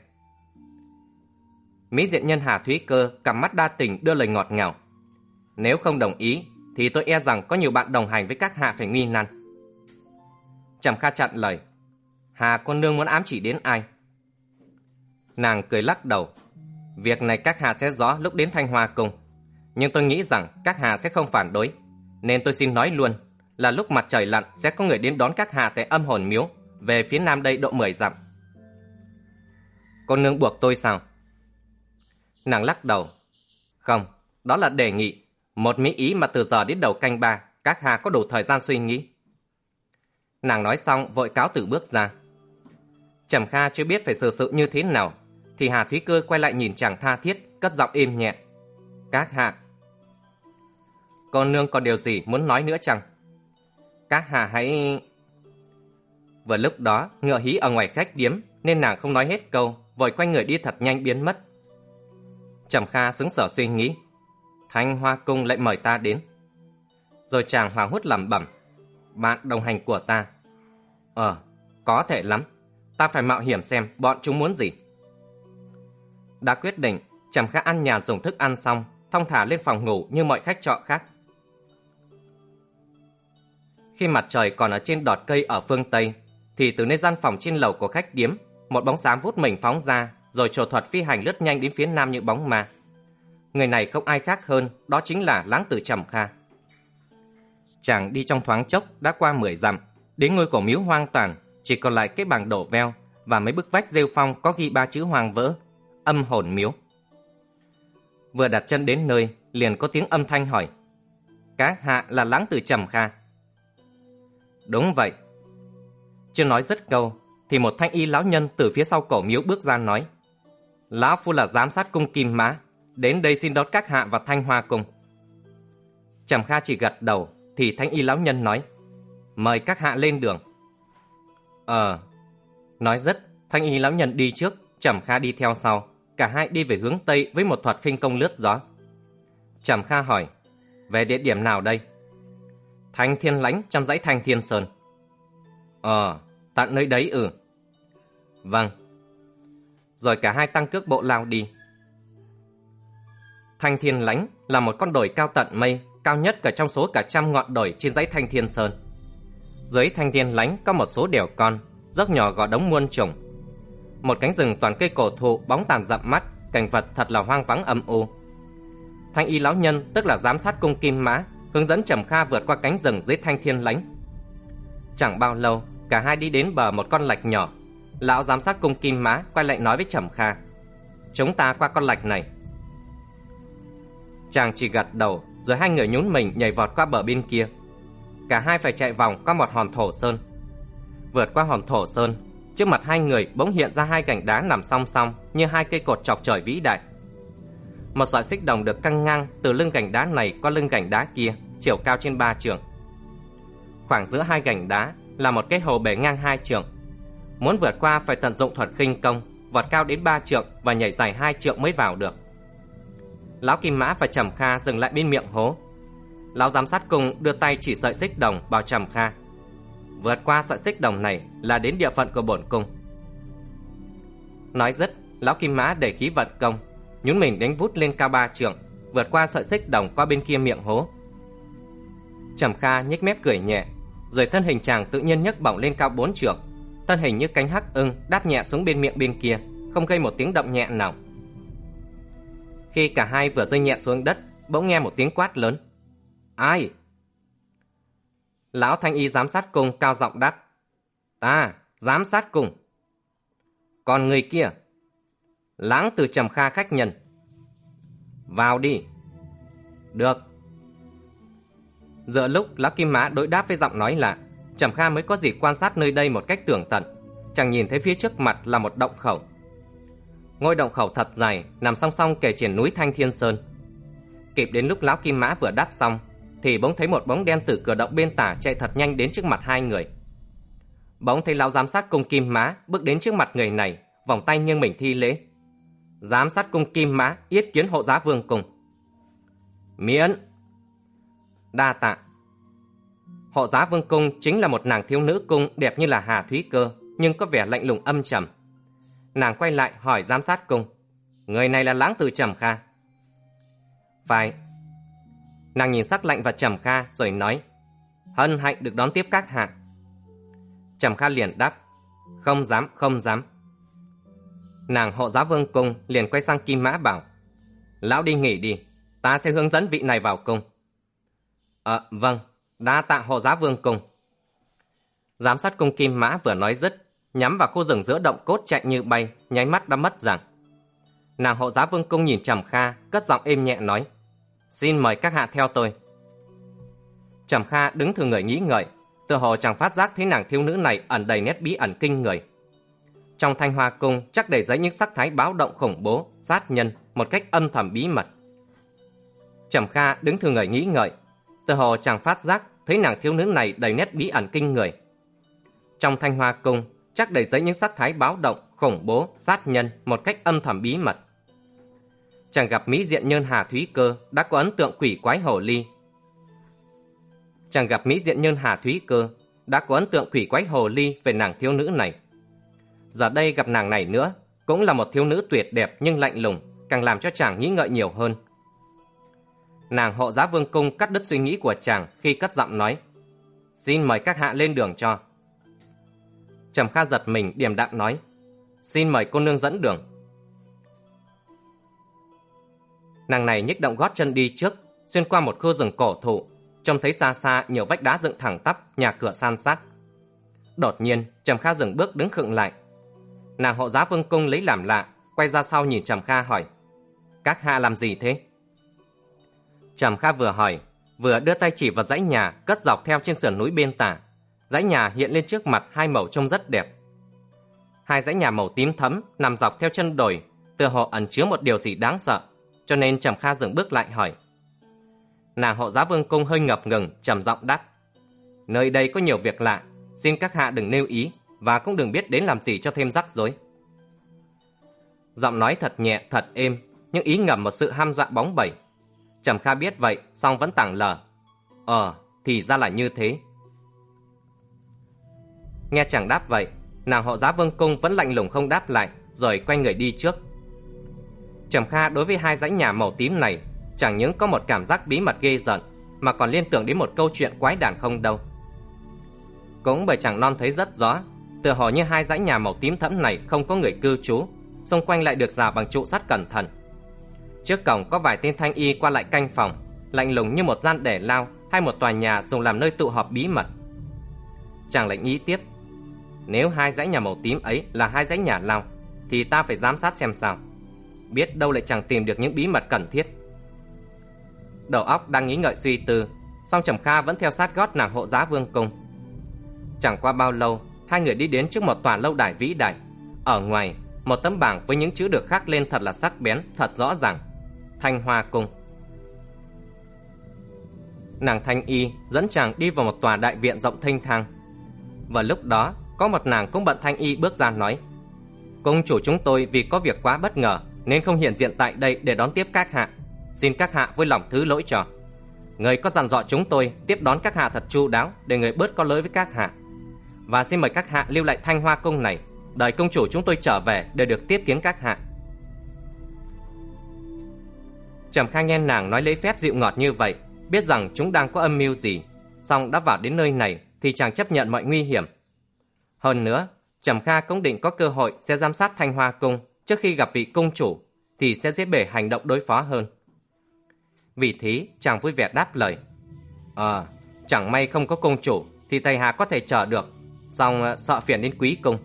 Mỹ diện nhân Hà Thúy Cơ cặp mắt đa tình đưa lời ngọt ngào: "Nếu không đồng ý thì tôi e rằng có nhiều bạn đồng hành với các hạ phải nghi nan." Trầm Kha chặn lời: "Hà cô nương muốn ám chỉ đến ai?" Nàng cười lắc đầu: "Việc này các hạ sẽ rõ lúc đến Thanh Hoa Cung, nhưng tôi nghĩ rằng các hạ sẽ không phản đối, nên tôi xin nói luôn là lúc mặt trời lặn sẽ có người đến đón các hạ tại Âm Hồn Miếu, về phía nam đây độ mười dặm." "Cô nương buộc tôi sao?" Nàng lắc đầu: "Không, đó là đề nghị, một mỹ ý mà từ giờ đến đầu canh ba các hạ có đủ thời gian suy nghĩ." Nàng nói xong vội cáo từ bước ra. Trầm Kha chưa biết phải xử sự như thế nào thì Hà Thúy Cơ quay lại nhìn chàng tha thiết, cất giọng êm nhẹ: "Các hạ." "Cô nương còn điều gì muốn nói nữa chăng?" "Các hạ hãy..." Vừa lúc đó ngựa hí ở ngoài khách điếm nên nàng không nói hết câu, vội quay người đi thật nhanh biến mất. Trầm Kha sững sờ suy nghĩ: Thanh Hoa Cung lại mời ta đến. Rồi chàng hoảng hốt lẩm bẩm: "Bạn đồng hành của ta. Ờ, có thể lắm, ta phải mạo hiểm xem bọn chúng muốn gì." Đã quyết định, Trầm Kha ăn nhàn dùng thức ăn xong, thong thả lên phòng ngủ như mọi khách trọ khác. Khi mặt trời còn ở trên đọt cây ở phương Tây, thì từ nơi gian phòng trên lầu của khách điếm, một bóng xám vút mình phóng ra, rồi trổ thuật phi hành lướt nhanh đến phía nam như bóng ma. Người này không ai khác hơn, đó chính là Lãng Tử Trầm Kha. Chàng đi trong thoáng chốc đã qua mười dặm, đến ngôi cổ miếu hoang tàn, chỉ còn lại cái bảng đổ veo và mấy bức vách rêu phong có ghi ba chữ hoang vỡ: Âm Hồn Miếu. Vừa đặt chân đến nơi, liền có tiếng âm thanh hỏi: "Các hạ là Lãng Tử Trầm Kha?" "Đúng vậy." Chưa nói dứt câu thì một thanh y lão nhân từ phía sau cổ miếu bước ra nói: "Lão phu là giám sát cung Kim Mã, đến đây xin đón các hạ vào Thanh Hoa Cung." Trầm Kha chỉ gật đầu thì thanh y lão nhân nói: "Mời các hạ lên đường." Ờ. Nói dứt, Thanh Y lão nhân đi trước, Trầm Kha đi theo sau. Cả hai đi về hướng Tây với một thuật khinh công lướt gió. Trầm Kha hỏi, về địa điểm nào đây? Thanh Thiên Lãnh trong dãy Thanh Thiên Sơn. Ờ, tận nơi đấy ừ. Vâng. Rồi cả hai tăng cước bộ lao đi. Thanh Thiên Lãnh là một con đồi cao tận mây, cao nhất cả trong số cả trăm ngọn đồi trên dãy Thanh Thiên Sơn. Dưới Thanh Thiên Lãnh có một số đèo con, dốc nhỏ gò đống muôn trùng. Một cánh rừng toàn cây cổ thụ bóng tàn rậm mắt, cảnh vật thật là hoang vắng âm u. Thanh Y lão nhân, tức là giám sát cung Kim Mã, hướng dẫn Trầm Kha vượt qua cánh rừng dưới Thanh Thiên Lãnh. Chẳng bao lâu, cả hai đi đến bờ một con lạch nhỏ. Lão giám sát cung Kim Mã quay lại nói với Trầm Kha, chúng ta qua con lạch này. Chàng chỉ gật đầu, rồi hai người nhún mình nhảy vọt qua bờ bên kia. Cả hai phải chạy vòng qua một hòn thổ sơn. Vượt qua hòn thổ sơn, trước mặt hai người bỗng hiện ra hai gành đá nằm song song như hai cây cột chọc trời vĩ đại. Một sợi xích đồng được căng ngang từ lưng gành đá này qua lưng gành đá kia, chiều cao trên ba trượng. Khoảng giữa hai gành đá là một cái hồ bể ngang hai trượng. Muốn vượt qua phải tận dụng thuật khinh công, vọt cao đến ba trượng và nhảy dài hai trượng mới vào được. Lão Kim Mã và Trầm Kha dừng lại bên miệng hố. Lão giám sát cung đưa tay chỉ sợi xích đồng bảo Trầm Kha, vượt qua sợi xích đồng này là đến địa phận của bổn cung. Nói dứt, Lão Kim Mã đẩy khí vận công, nhún mình đánh vút lên cao ba trượng, vượt qua sợi xích đồng qua bên kia miệng hố. Trầm Kha nhếch mép cười nhẹ, rồi thân hình chàng tự nhiên nhấc bổng lên cao bốn trượng, thân hình như cánh hắc ưng đáp nhẹ xuống bên miệng bên kia, không gây một tiếng động nhẹ nào. Khi cả hai vừa rơi nhẹ xuống đất, bỗng nghe một tiếng quát lớn, ai? Lão Thanh Y giám sát cung cao giọng đáp, ta giám sát cung. Còn người kia? Lãng từ Trầm Kha khách nhân. Vào đi. Được. Giữa lúc Lão Kim Mã đối đáp với giọng nói lạ, Trầm Kha mới có dịp quan sát nơi đây một cách tường tận. Chàng nhìn thấy phía trước mặt là một động khẩu. Ngôi động khẩu thật dài nằm song song kề trên núi Thanh Thiên Sơn. Kịp đến lúc Lão Kim Mã vừa đáp xong thì bỗng thấy một bóng đen từ cửa động bên tả chạy thật nhanh đến trước mặt hai người. Bỗng thấy lão giám sát cung Kim Mã bước đến trước mặt người này, vòng tay nghiêng mình thi lễ. Giám sát cung Kim Mã yết kiến hộ giá vương cung. Miễn. Đa tạ. Hộ giá vương cung chính là một nàng thiếu nữ cung đẹp như là Hà Thúy Cơ, nhưng có vẻ lạnh lùng âm trầm. Nàng quay lại hỏi giám sát cung, người này là Lãng Từ Trầm Kha? Phải. Nàng nhìn sắc lạnh vào Trầm Kha rồi nói, hân hạnh được đón tiếp các hạ. Trầm Kha liền đáp, không dám, không dám. Nàng hộ giá vương cung liền quay sang Kim Mã bảo, lão đi nghỉ đi, ta sẽ hướng dẫn vị này vào cung. Ờ, vâng, đa tạ hộ giá vương cung. Giám sát cung Kim Mã vừa nói dứt, nhắm vào khu rừng giữa động cốt chạy như bay, nháy mắt đã mất dạng. Nàng hộ giá vương cung nhìn Trầm Kha, cất giọng êm nhẹ nói, xin mời các hạ theo tôi. Trầm Kha đứng thừ người nghĩ ngợi, tựa hồ chẳng phát giác thấy nàng thiếu nữ này ẩn đầy nét bí ẩn kinh người. Trong Thanh Hoa cung chắc đầy giấy những sắc thái báo động khủng bố, sát nhân một cách âm thầm bí mật. Trầm Kha đứng thừ người nghĩ ngợi, tựa hồ chẳng phát giác thấy nàng thiếu nữ này đầy nét bí ẩn kinh người. Trong Thanh Hoa cung chắc đầy giấy những sắc thái báo động khủng bố, sát nhân một cách âm thầm bí mật. Chàng gặp mỹ diện nhân Hà Thúy Cơ đã có ấn tượng quỷ quái hồ ly. Chàng gặp mỹ diện nhân Hà Thúy Cơ đã có ấn tượng quỷ quái hồ ly về nàng thiếu nữ này. Giờ đây gặp nàng này nữa, cũng là một thiếu nữ tuyệt đẹp nhưng lạnh lùng, càng làm cho chàng nghĩ ngợi nhiều hơn. Nàng hộ giá vương cung cắt đứt suy nghĩ của chàng khi cất giọng nói, xin mời các hạ lên đường cho. Trầm Kha giật mình điềm đạm nói, xin mời cô nương dẫn đường. Nàng này nhích động gót chân đi trước, xuyên qua một khu rừng cổ thụ, trông thấy xa xa nhiều vách đá dựng thẳng tắp, nhà cửa san sát. Đột nhiên, Trầm Kha dừng bước đứng khựng lại. Nàng hộ giá vương cung lấy làm lạ, quay ra sau nhìn Trầm Kha hỏi, các hạ làm gì thế? Trầm Kha vừa hỏi, vừa đưa tay chỉ vào dãy nhà cất dọc theo trên sườn núi bên tả. Dãy nhà hiện lên trước mặt hai màu trông rất đẹp. Hai dãy nhà màu tím thẫm nằm dọc theo chân đồi, tựa hồ ẩn chứa một điều gì đáng sợ, cho nên Trầm Kha dừng bước lại hỏi. Nàng hộ giá vương cung hơi ngập ngừng, trầm giọng đáp, nơi đây có nhiều việc lạ, xin các hạ đừng nêu ý, và cũng đừng biết đến làm gì cho thêm rắc rối. Giọng nói thật nhẹ, thật êm, nhưng ý ngầm một sự ham dọa bóng bẩy. Trầm Kha biết vậy, song vẫn tảng lờ. Ờ, thì ra là như thế. Nghe chàng đáp vậy, nàng hộ giá vương cung vẫn lạnh lùng không đáp lại, rồi quay người đi trước. Trầm Kha đối với hai dãy nhà màu tím này chẳng những có một cảm giác bí mật ghê rợn, mà còn liên tưởng đến một câu chuyện quái đản không đâu. Cũng bởi chàng non thấy rất rõ, tựa hồ như hai dãy nhà màu tím thẫm này không có người cư trú, xung quanh lại được rào bằng trụ sắt cẩn thận. Trước cổng có vài tên thanh y qua lại canh phòng, lạnh lùng như một gian để lao hay một tòa nhà dùng làm nơi tụ họp bí mật. Chàng lại nghĩ tiếp, nếu hai dãy nhà màu tím ấy là hai dãy nhà lao, thì ta phải giám sát xem sao, biết đâu lại chẳng tìm được những bí mật cần thiết. Đầu óc đang nghĩ ngợi suy tư, song Trầm Kha vẫn theo sát gót nàng hộ giá vương cung. Chẳng qua bao lâu, hai người đi đến trước một tòa lâu đài vĩ đại. Ở ngoài, một tấm bảng với những chữ được khắc lên thật là sắc bén, thật rõ ràng: Thanh Hoa Cung. Nàng thanh y dẫn chàng đi vào một tòa đại viện rộng thênh thang. Và lúc đó, có một nàng cũng bận thanh y bước ra nói: Cung chủ chúng tôi vì có việc quá bất ngờ nên không hiện diện tại đây để đón tiếp các hạ, xin các hạ vui lòng thứ lỗi cho. Người có dặn dò chúng tôi tiếp đón các hạ thật chu đáo, để người bớt có lỗi với các hạ. Và xin mời các hạ lưu lại Thanh Hoa Cung này, đợi công chủ chúng tôi trở về để được tiếp kiến các hạ. Trầm Kha nghe nàng nói lấy phép dịu ngọt như vậy, biết rằng chúng đang có âm mưu gì, song đã vào đến nơi này thì chàng chấp nhận mọi nguy hiểm. Hơn nữa, Trầm Kha cũng định có cơ hội sẽ giám sát Thanh Hoa Cung trước khi gặp vị cung chủ, thì sẽ dễ bề hành động đối phó hơn. Vì thế chàng vui vẻ đáp lời: Ờ, chẳng may không có cung chủ thì thầy hạ có thể chờ được, song sợ phiền đến quý cung.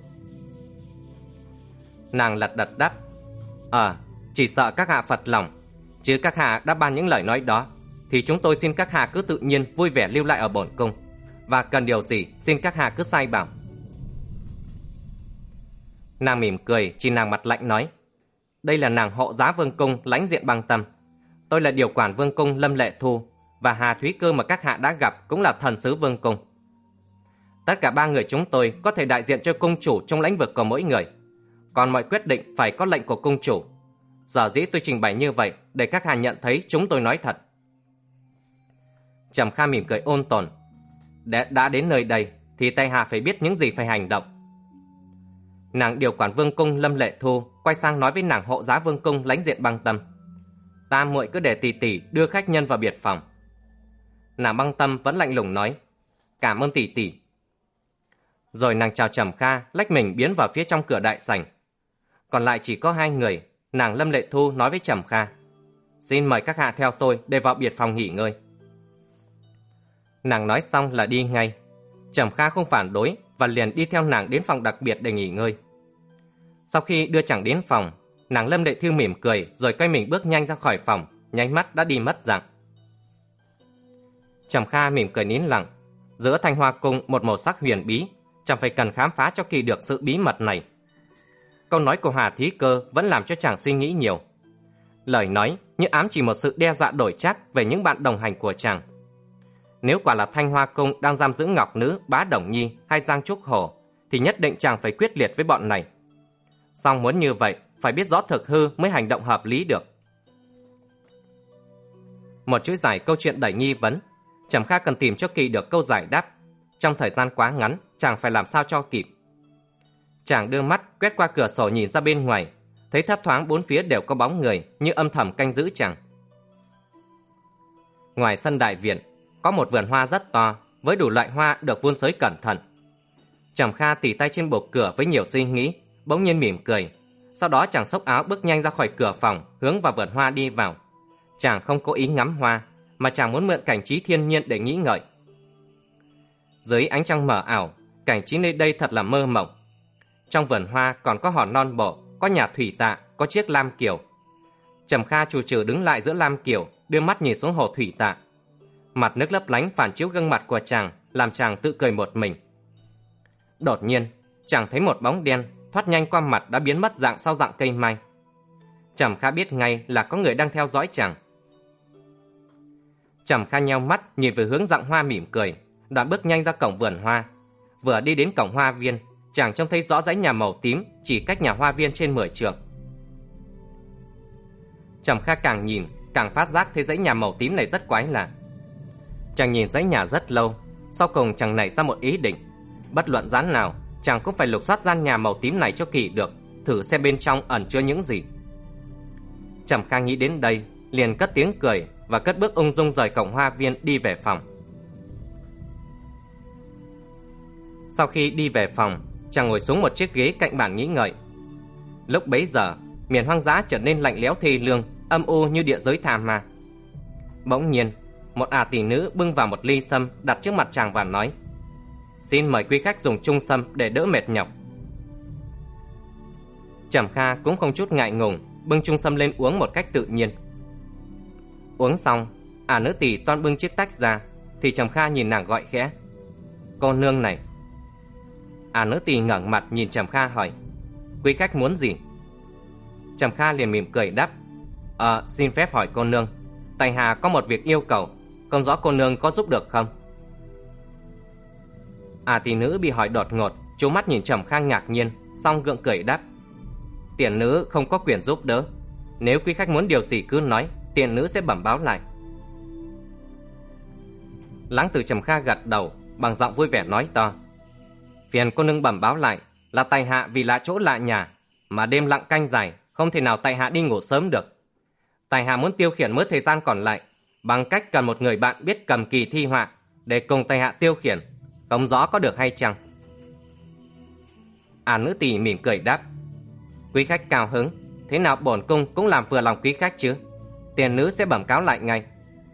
Nàng lật đật đáp: Ờ, chỉ sợ các hạ phật lòng, chứ các hạ đã ban những lời nói đó thì chúng tôi xin các hạ cứ tự nhiên vui vẻ lưu lại ở bổn cung, và cần điều gì xin các hạ cứ sai bảo. Nàng mỉm cười, chỉ nàng mặt lạnh nói: Đây là nàng hộ giá vương cung Lãnh Diện Băng Tâm. Tôi là điều quản vương cung Lâm Lệ Thu, và Hà Thúy Cơ mà các hạ đã gặp cũng là thần sứ vương cung. Tất cả ba người chúng tôi có thể đại diện cho cung chủ trong lĩnh vực của mỗi người, còn mọi quyết định phải có lệnh của cung chủ. Giờ dĩ tôi trình bày như vậy để các hạ nhận thấy chúng tôi nói thật. Trầm Kha mỉm cười ôn tồn: đã, đã đến nơi đây thì tay hạ phải biết những gì phải hành động. Nàng điều quản vương cung Lâm Lệ Thu quay sang nói với nàng hộ giá vương cung Lãnh Diện Băng Tâm: Tam muội cứ để tỷ tỷ đưa khách nhân vào biệt phòng. Nàng Băng Tâm vẫn lạnh lùng nói: Cảm ơn tỷ tỷ. Rồi nàng chào Trầm Kha, lách mình biến vào phía trong cửa đại sảnh. Còn lại chỉ có hai người. Nàng Lâm Lệ Thu nói với Trầm Kha: Xin mời các hạ theo tôi để vào biệt phòng nghỉ ngơi. Nàng nói xong là đi ngay. Trầm Kha không phản đối và liền đi theo nàng đến phòng đặc biệt để nghỉ ngơi. Sau khi đưa chàng đến phòng, nàng Lâm Lệ Thu mỉm cười rồi quay mình bước nhanh ra khỏi phòng, nháy mắt đã đi mất dạng. Trầm Kha mỉm cười nín lặng. Giữa Thanh Hoa Cung một màu sắc huyền bí, chẳng phải cần khám phá cho kỳ được sự bí mật này. Câu nói của Hà Thí Cơ vẫn làm cho chàng suy nghĩ nhiều. Lời nói như ám chỉ một sự đe dọa đổi trác về những bạn đồng hành của chàng. Nếu quả là Thanh Hoa Cung đang giam giữ Ngọc Nữ, Bá Đồng Nhi hay Giang Trúc Hổ, thì nhất định chàng phải quyết liệt với bọn này. Song muốn như vậy, phải biết rõ thực hư mới hành động hợp lý được. Một chuỗi dài câu chuyện đầy nghi vấn, Trầm Kha cần tìm cho kỳ được câu giải đáp. Trong thời gian quá ngắn, chàng phải làm sao cho kịp. Chàng đưa mắt quét qua cửa sổ nhìn ra bên ngoài, thấy thấp thoáng bốn phía đều có bóng người như âm thầm canh giữ chàng. Ngoài sân đại viện, có một vườn hoa rất to, với đủ loại hoa được vun sới cẩn thận. Trầm Kha tỉ tay trên bục cửa với nhiều suy nghĩ, bỗng nhiên mỉm cười. Sau đó chàng xốc áo bước nhanh ra khỏi cửa phòng, hướng vào vườn hoa đi vào. Chàng không cố ý ngắm hoa, mà chàng muốn mượn cảnh trí thiên nhiên để nghĩ ngợi. Dưới ánh trăng mờ ảo, cảnh trí nơi đây thật là mơ mộng. Trong vườn hoa còn có hòn non bộ, có nhà thủy tạ, có chiếc lam kiều. Trầm Kha chù chừ đứng lại giữa lam kiều, đưa mắt nhìn xuống hồ thủy tạ. Mặt nước lấp lánh phản chiếu gương mặt của chàng, làm chàng tự cười một mình. Đột nhiên, chàng thấy một bóng đen thoát nhanh qua mặt đã biến mất dạng sau dạng cây mai. Trầm Kha biết ngay là có người đang theo dõi chàng. Trầm Kha nheo mắt nhìn về hướng dạng hoa mỉm cười, đoạn bước nhanh ra cổng vườn hoa. Vừa đi đến cổng hoa viên, chàng trông thấy rõ dãy nhà màu tím chỉ cách nhà hoa viên trên mười trượng. Trầm Kha càng nhìn càng phát giác thấy dãy nhà màu tím này rất quái lạ. Chàng nhìn dãy nhà rất lâu, sau cùng chàng nảy ra một ý định, bất luận dáng nào chàng cũng phải lục soát gian nhà màu tím này cho kỳ được, thử xem bên trong ẩn chứa những gì. Trầm Kha nghĩ đến đây, liền cất tiếng cười và cất bước ung dung rời cổng hoa viên đi về phòng. Sau khi đi về phòng, chàng ngồi xuống một chiếc ghế cạnh bàn nghĩ ngợi. Lúc bấy giờ, miền hoang dã trở nên lạnh lẽo thê lương, âm u như địa giới tà ma. Bỗng nhiên, một ả tỷ nữ bưng vào một ly sâm đặt trước mặt chàng và nói: "Xin mời quý khách dùng chung sâm để đỡ mệt nhọc." Trầm Kha cũng không chút ngại ngùng, bưng chung sâm lên uống một cách tự nhiên. Uống xong, ả nữ tỷ toan bưng chiếc tách ra, thì Trầm Kha nhìn nàng gọi khẽ: "Cô nương này." Ả nữ tỷ ngẩng mặt nhìn Trầm Kha hỏi: "Quý khách muốn gì?" Trầm Kha liền mỉm cười đáp: Ờ, xin phép hỏi cô nương, tại hạ có một việc yêu cầu, không rõ cô nương có giúp được không?" À tỷ nữ bị hỏi đột ngột, trố mắt nhìn Trầm Kha ngạc nhiên, xong gượng cười đáp: "Tiền nữ không có quyền giúp đỡ. Nếu quý khách muốn điều gì cứ nói, tiền nữ sẽ bẩm báo lại." Lãng tử Trầm Kha gật đầu, bằng giọng vui vẻ nói to: "Phiền cô nương bẩm báo lại, là tại hạ vì lạ chỗ lạ nhà, mà đêm lặng canh dài, không thể nào tại hạ đi ngủ sớm được. Tại hạ muốn tiêu khiển mớ thời gian còn lại bằng cách cần một người bạn biết cầm kỳ thi họa để cùng tại hạ tiêu khiển, không rõ có được hay chăng?" À nữ tỷ mỉm cười đáp: "Quý khách cao hứng, thế nào bổn cung cũng làm vừa lòng quý khách chứ. Tiền nữ sẽ bẩm cáo lại ngay."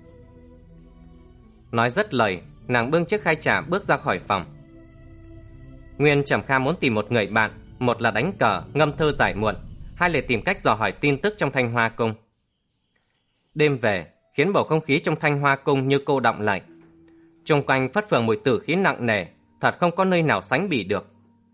Nói dứt lời, nàng bưng chiếc khay trà bước ra khỏi phòng. Nguyên Trầm Kha muốn tìm một người bạn, một là đánh cờ, ngâm thơ giải muộn, hai là tìm cách dò hỏi tin tức trong Thanh Hoa Cung. Đêm về khiến bầu không khí trong Thanh Hoa Cung như cô đọng lại. Xung quanh phất phường mùi tử khí nặng nề, thật không có nơi nào sánh bì được.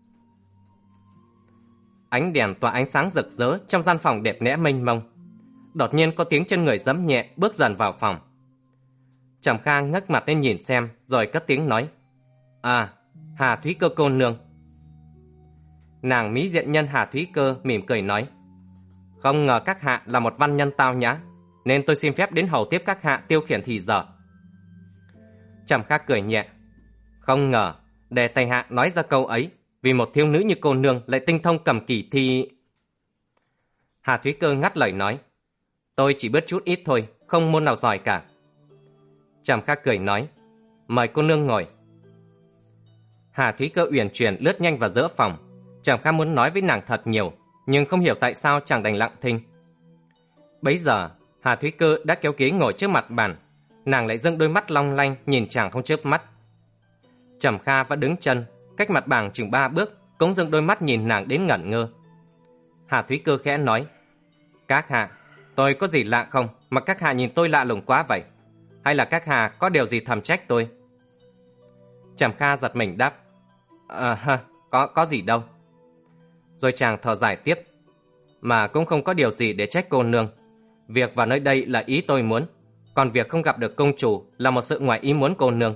Ánh đèn tỏa ánh sáng rực rỡ trong gian phòng đẹp đẽ mênh mông. Đột nhiên có tiếng chân người giẫm nhẹ bước dần vào phòng. Trầm Kha ngước mặt lên nhìn xem, rồi cất tiếng nói: "À, Hà Thúy Cơ cô nương." Nàng mỹ diện nhân Hà Thúy Cơ mỉm cười nói: "Không ngờ các hạ là một văn nhân tao nhã, nên tôi xin phép đến hầu tiếp các hạ tiêu khiển thì giờ." Trầm Kha cười nhẹ: "Không ngờ để tại hạ nói ra câu ấy, vì một thiếu nữ như cô nương lại tinh thông cầm kỳ thi." Hà Thúy Cơ ngắt lời nói: "Tôi chỉ biết chút ít thôi, không môn nào giỏi cả." Trầm Kha cười nói: "Mời cô nương ngồi." Hà Thúy Cơ uyển chuyển lướt nhanh vào giữa phòng. Trầm Kha muốn nói với nàng thật nhiều, nhưng không hiểu tại sao chàng đành lặng thinh. Bấy giờ Hà Thúy Cơ đã kéo ghế ngồi trước mặt bàn, nàng lại dâng đôi mắt long lanh nhìn chàng không chớp mắt. Trầm Kha vẫn đứng chân cách mặt bàn chừng ba bước, cũng dâng đôi mắt nhìn nàng đến ngẩn ngơ. Hà Thúy Cơ khẽ nói: "Các hạ, tôi có gì lạ không mà các hạ nhìn tôi lạ lùng quá vậy? Hay là các hạ có điều gì thầm trách tôi?" Trầm Kha giật mình đáp: "À ha, có có gì đâu." Rồi chàng thở dài tiếp: "Mà cũng không có điều gì để trách cô nương. Việc vào nơi đây là ý tôi muốn, còn việc không gặp được công chủ là một sự ngoài ý muốn cô nương."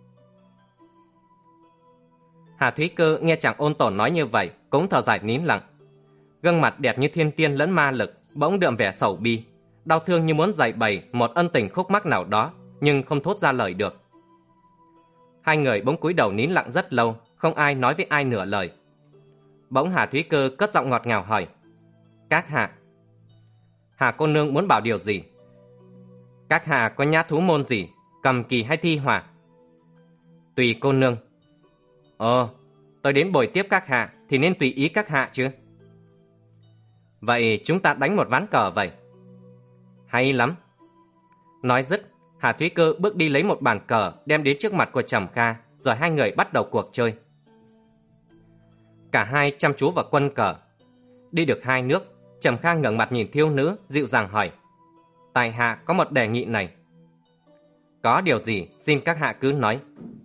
Hà Thúy Cơ nghe chàng ôn tồn nói như vậy, cũng thở dài nín lặng. Gương mặt đẹp như thiên tiên lẫn ma lực bỗng đượm vẻ sầu bi, đau thương như muốn dạy bày một ân tình khúc mắc nào đó, nhưng không thốt ra lời được. Hai người bỗng cúi đầu nín lặng rất lâu, không ai nói với ai nửa lời. Bỗng Hà Thúy Cơ cất giọng ngọt ngào hỏi: "Các hạ." "Hà cô nương muốn bảo điều gì?" "Các hạ có nhã thú môn gì, cầm kỳ hay thi hỏa?" "Tùy cô nương." "Ồ, tôi đến bồi tiếp các hạ thì nên tùy ý các hạ chứ." "Vậy chúng ta đánh một ván cờ vậy." "Hay lắm." Nói dứt, Hà Thúy Cơ bước đi lấy một bàn cờ đem đến trước mặt của Trầm Kha, rồi hai người bắt đầu cuộc chơi. Cả hai chăm chú vào quân cờ. Đi được hai nước, Trầm Kha ngẩng mặt nhìn thiếu nữ, dịu dàng hỏi: "Tại hạ có một đề nghị này." "Có điều gì, xin các hạ cứ nói."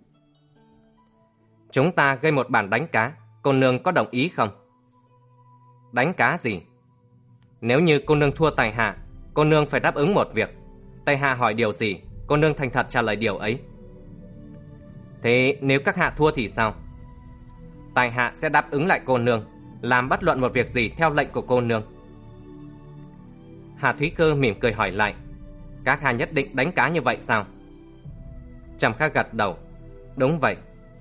"Chúng ta gây một bàn đánh cá, cô nương có đồng ý không?" "Đánh cá gì?" "Nếu như cô nương thua tại hạ, cô nương phải đáp ứng một việc. Tại hạ hỏi điều gì, cô nương thành thật trả lời điều ấy." "Thế nếu các hạ thua thì sao?" tại hạ sẽ đáp ứng lại cô nương, làm bất luận một việc gì theo lệnh của cô nương. Hà Thúy Cơ mỉm cười hỏi lại, các hạ nhất định đánh cá như vậy sao? Trầm Kha gật đầu, đúng vậy.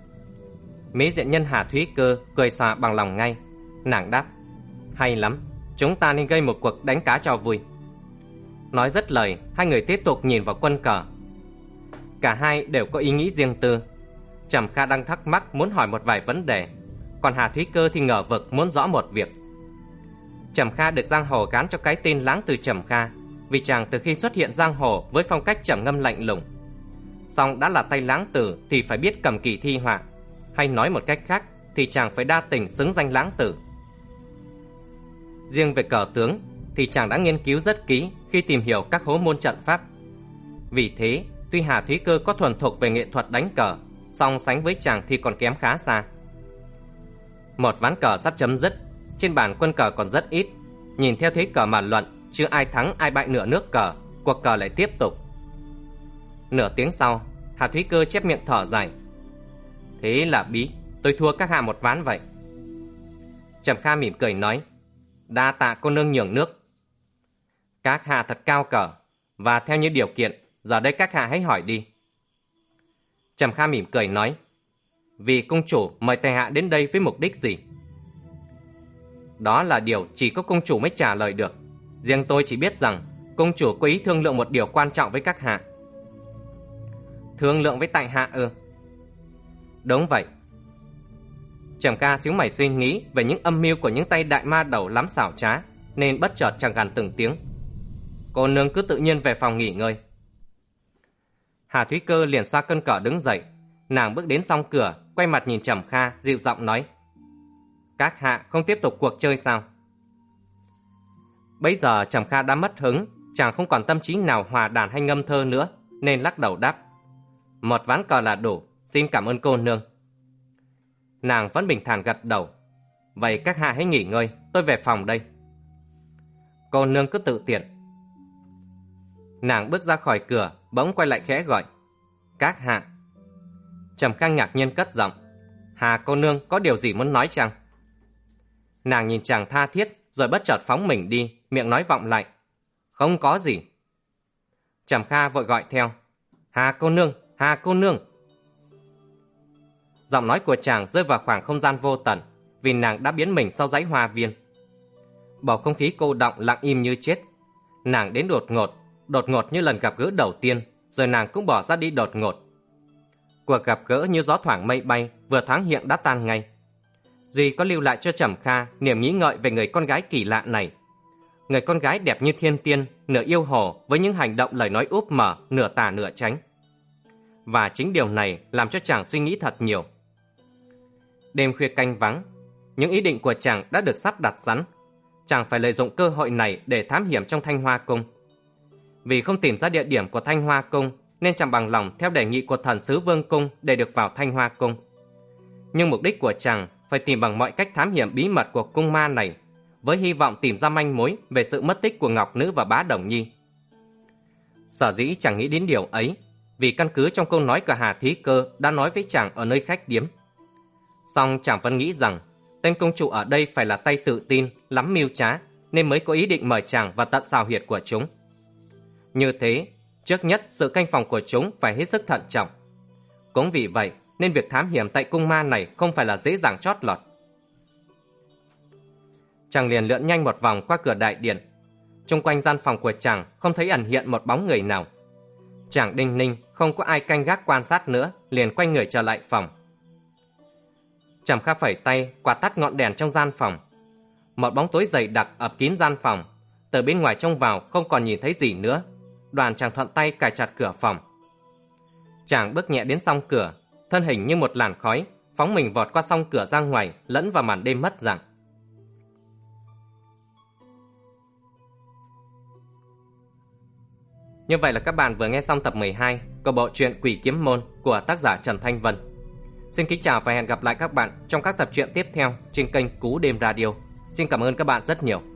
Mỹ diện nhân Hà Thúy Cơ cười xòa bằng lòng ngay. Nàng đáp, hay lắm, chúng ta nên gây một cuộc đánh cá cho vui. Nói dứt lời, hai người tiếp tục nhìn vào quân cờ. Cả hai đều có ý nghĩ riêng tư. Trầm Kha đang thắc mắc muốn hỏi một vài vấn đề, còn Hà Thúy Cơ thì ngờ vực muốn rõ một việc. Trầm Kha được giang hồ gán cho cái tên Lãng Tử Trầm Kha, vì chàng từ khi xuất hiện giang hồ với phong cách trầm ngâm lạnh lùng. Song đã là tay lãng tử thì phải biết cầm kỳ thi họa, hay nói một cách khác thì chàng phải đa tình xứng danh lãng tử. Riêng về cờ tướng thì chàng đã nghiên cứu rất kỹ khi tìm hiểu các hố môn trận pháp. Vì thế, tuy Hà Thúy Cơ có thuần thục về nghệ thuật đánh cờ, song sánh với chàng thì còn kém khá xa. Một ván cờ sắp chấm dứt, trên bàn quân cờ còn rất ít. Nhìn theo thế cờ mà luận, chưa ai thắng ai bại nửa nước cờ, cuộc cờ lại tiếp tục. Nửa tiếng sau, Hà Thúy Cơ chép miệng thở dài, thế là bí, tôi thua các hạ một ván vậy. Trầm Kha mỉm cười nói, đa tạ cô nương nhường nước. Các hạ thật cao cờ, và theo như điều kiện, giờ đây các hạ hãy hỏi đi. Trầm Kha mỉm cười nói, vì công chủ mời tại hạ đến đây với mục đích gì? Đó là điều chỉ có công chủ mới trả lời được. Riêng tôi chỉ biết rằng công chủ có ý thương lượng một điều quan trọng với các hạ. Thương lượng với tại hạ ư? Đúng vậy. Trầm Kha xíu mày suy nghĩ về những âm mưu của những tay đại ma đầu lắm xảo trá, nên bất chợt chàng gằn từng tiếng, cô nương cứ tự nhiên về phòng nghỉ ngơi. Hà Thúy Cơ liền xoa cân cờ đứng dậy. Nàng bước đến song cửa, quay mặt nhìn Trầm Kha, dịu giọng nói, các hạ không tiếp tục cuộc chơi sao? Bấy giờ Trầm Kha đã mất hứng, chàng không còn tâm trí nào hòa đàn hay ngâm thơ nữa, nên lắc đầu đáp, một ván cờ là đủ, xin cảm ơn cô nương. Nàng vẫn bình thản gật đầu, vậy các hạ hãy nghỉ ngơi, tôi về phòng đây. Cô nương cứ tự tiện. Nàng bước ra khỏi cửa, bỗng quay lại khẽ gọi, các hạ. Trầm Kha ngạc nhiên cất giọng, Hà cô nương có điều gì muốn nói chăng? Nàng nhìn chàng tha thiết, rồi bất chợt phóng mình đi, miệng nói vọng lại, không có gì. Trầm Kha vội gọi theo, Hà cô nương, Hà cô nương. Giọng nói của chàng rơi vào khoảng không gian vô tận, vì nàng đã biến mình sau dãy hoa viên. Bầu không khí cô đọng lặng im như chết. Nàng đến đột ngột, đột ngột như lần gặp gỡ đầu tiên, rồi nàng cũng bỏ ra đi đột ngột. Cuộc gặp gỡ như gió thoảng mây bay, vừa thoáng hiện đã tan ngay. Duy có lưu lại cho Trầm Kha niềm nghĩ ngợi về người con gái kỳ lạ này. Người con gái đẹp như thiên tiên, nửa yêu hồ với những hành động lời nói úp mở, nửa tà nửa tránh. Và chính điều này làm cho chàng suy nghĩ thật nhiều. Đêm khuya canh vắng, những ý định của chàng đã được sắp đặt sẵn. Chàng phải lợi dụng cơ hội này để thám hiểm trong Thanh Hoa Cung. Vì không tìm ra địa điểm của Thanh Hoa Cung, nên chàng bằng lòng theo đề nghị của thần sứ Vương Cung để được vào Thanh Hoa Cung. Nhưng mục đích của chàng phải tìm bằng mọi cách thám hiểm bí mật của cung ma này, với hy vọng tìm ra manh mối về sự mất tích của Ngọc Nữ và Bá Đồng Nhi. Sở dĩ chàng nghĩ đến điều ấy, vì căn cứ trong câu nói của Hà Thúy Cơ đã nói với chàng ở nơi khách điếm. Song chàng vẫn nghĩ rằng tên công chủ ở đây phải là tay tự tin, lắm mưu trá, nên mới có ý định mời chàng vào tận xào huyệt của chúng. Như thế, trước nhất sự canh phòng của chúng phải hết sức thận trọng. Cũng vì vậy nên việc thám hiểm tại cung ma này không phải là dễ dàng chót lọt. Chàng liền lượn nhanh một vòng qua cửa đại điện. Chung quanh gian phòng của chàng không thấy ẩn hiện một bóng người nào. Chàng đinh ninh không có ai canh gác quan sát nữa, liền quay người trở lại phòng. Trầm Kha phẩy tay quạt tắt ngọn đèn trong gian phòng. Một bóng tối dày đặc ập kín gian phòng, từ bên ngoài trông vào không còn nhìn thấy gì nữa. Đoàn chàng thuận tay cài chặt cửa phòng. Chàng bước nhẹ đến song cửa, thân hình như một làn khói phóng mình vọt qua song cửa ra ngoài, lẫn vào màn đêm mất dạng. Như vậy là các bạn vừa nghe xong tập mười hai của bộ truyện Quỷ Kiếm Môn của tác giả Trần Thanh Vân. Xin kính chào và hẹn gặp lại các bạn trong các tập truyện tiếp theo trên kênh Cú Đêm Radio. Xin cảm ơn các bạn rất nhiều.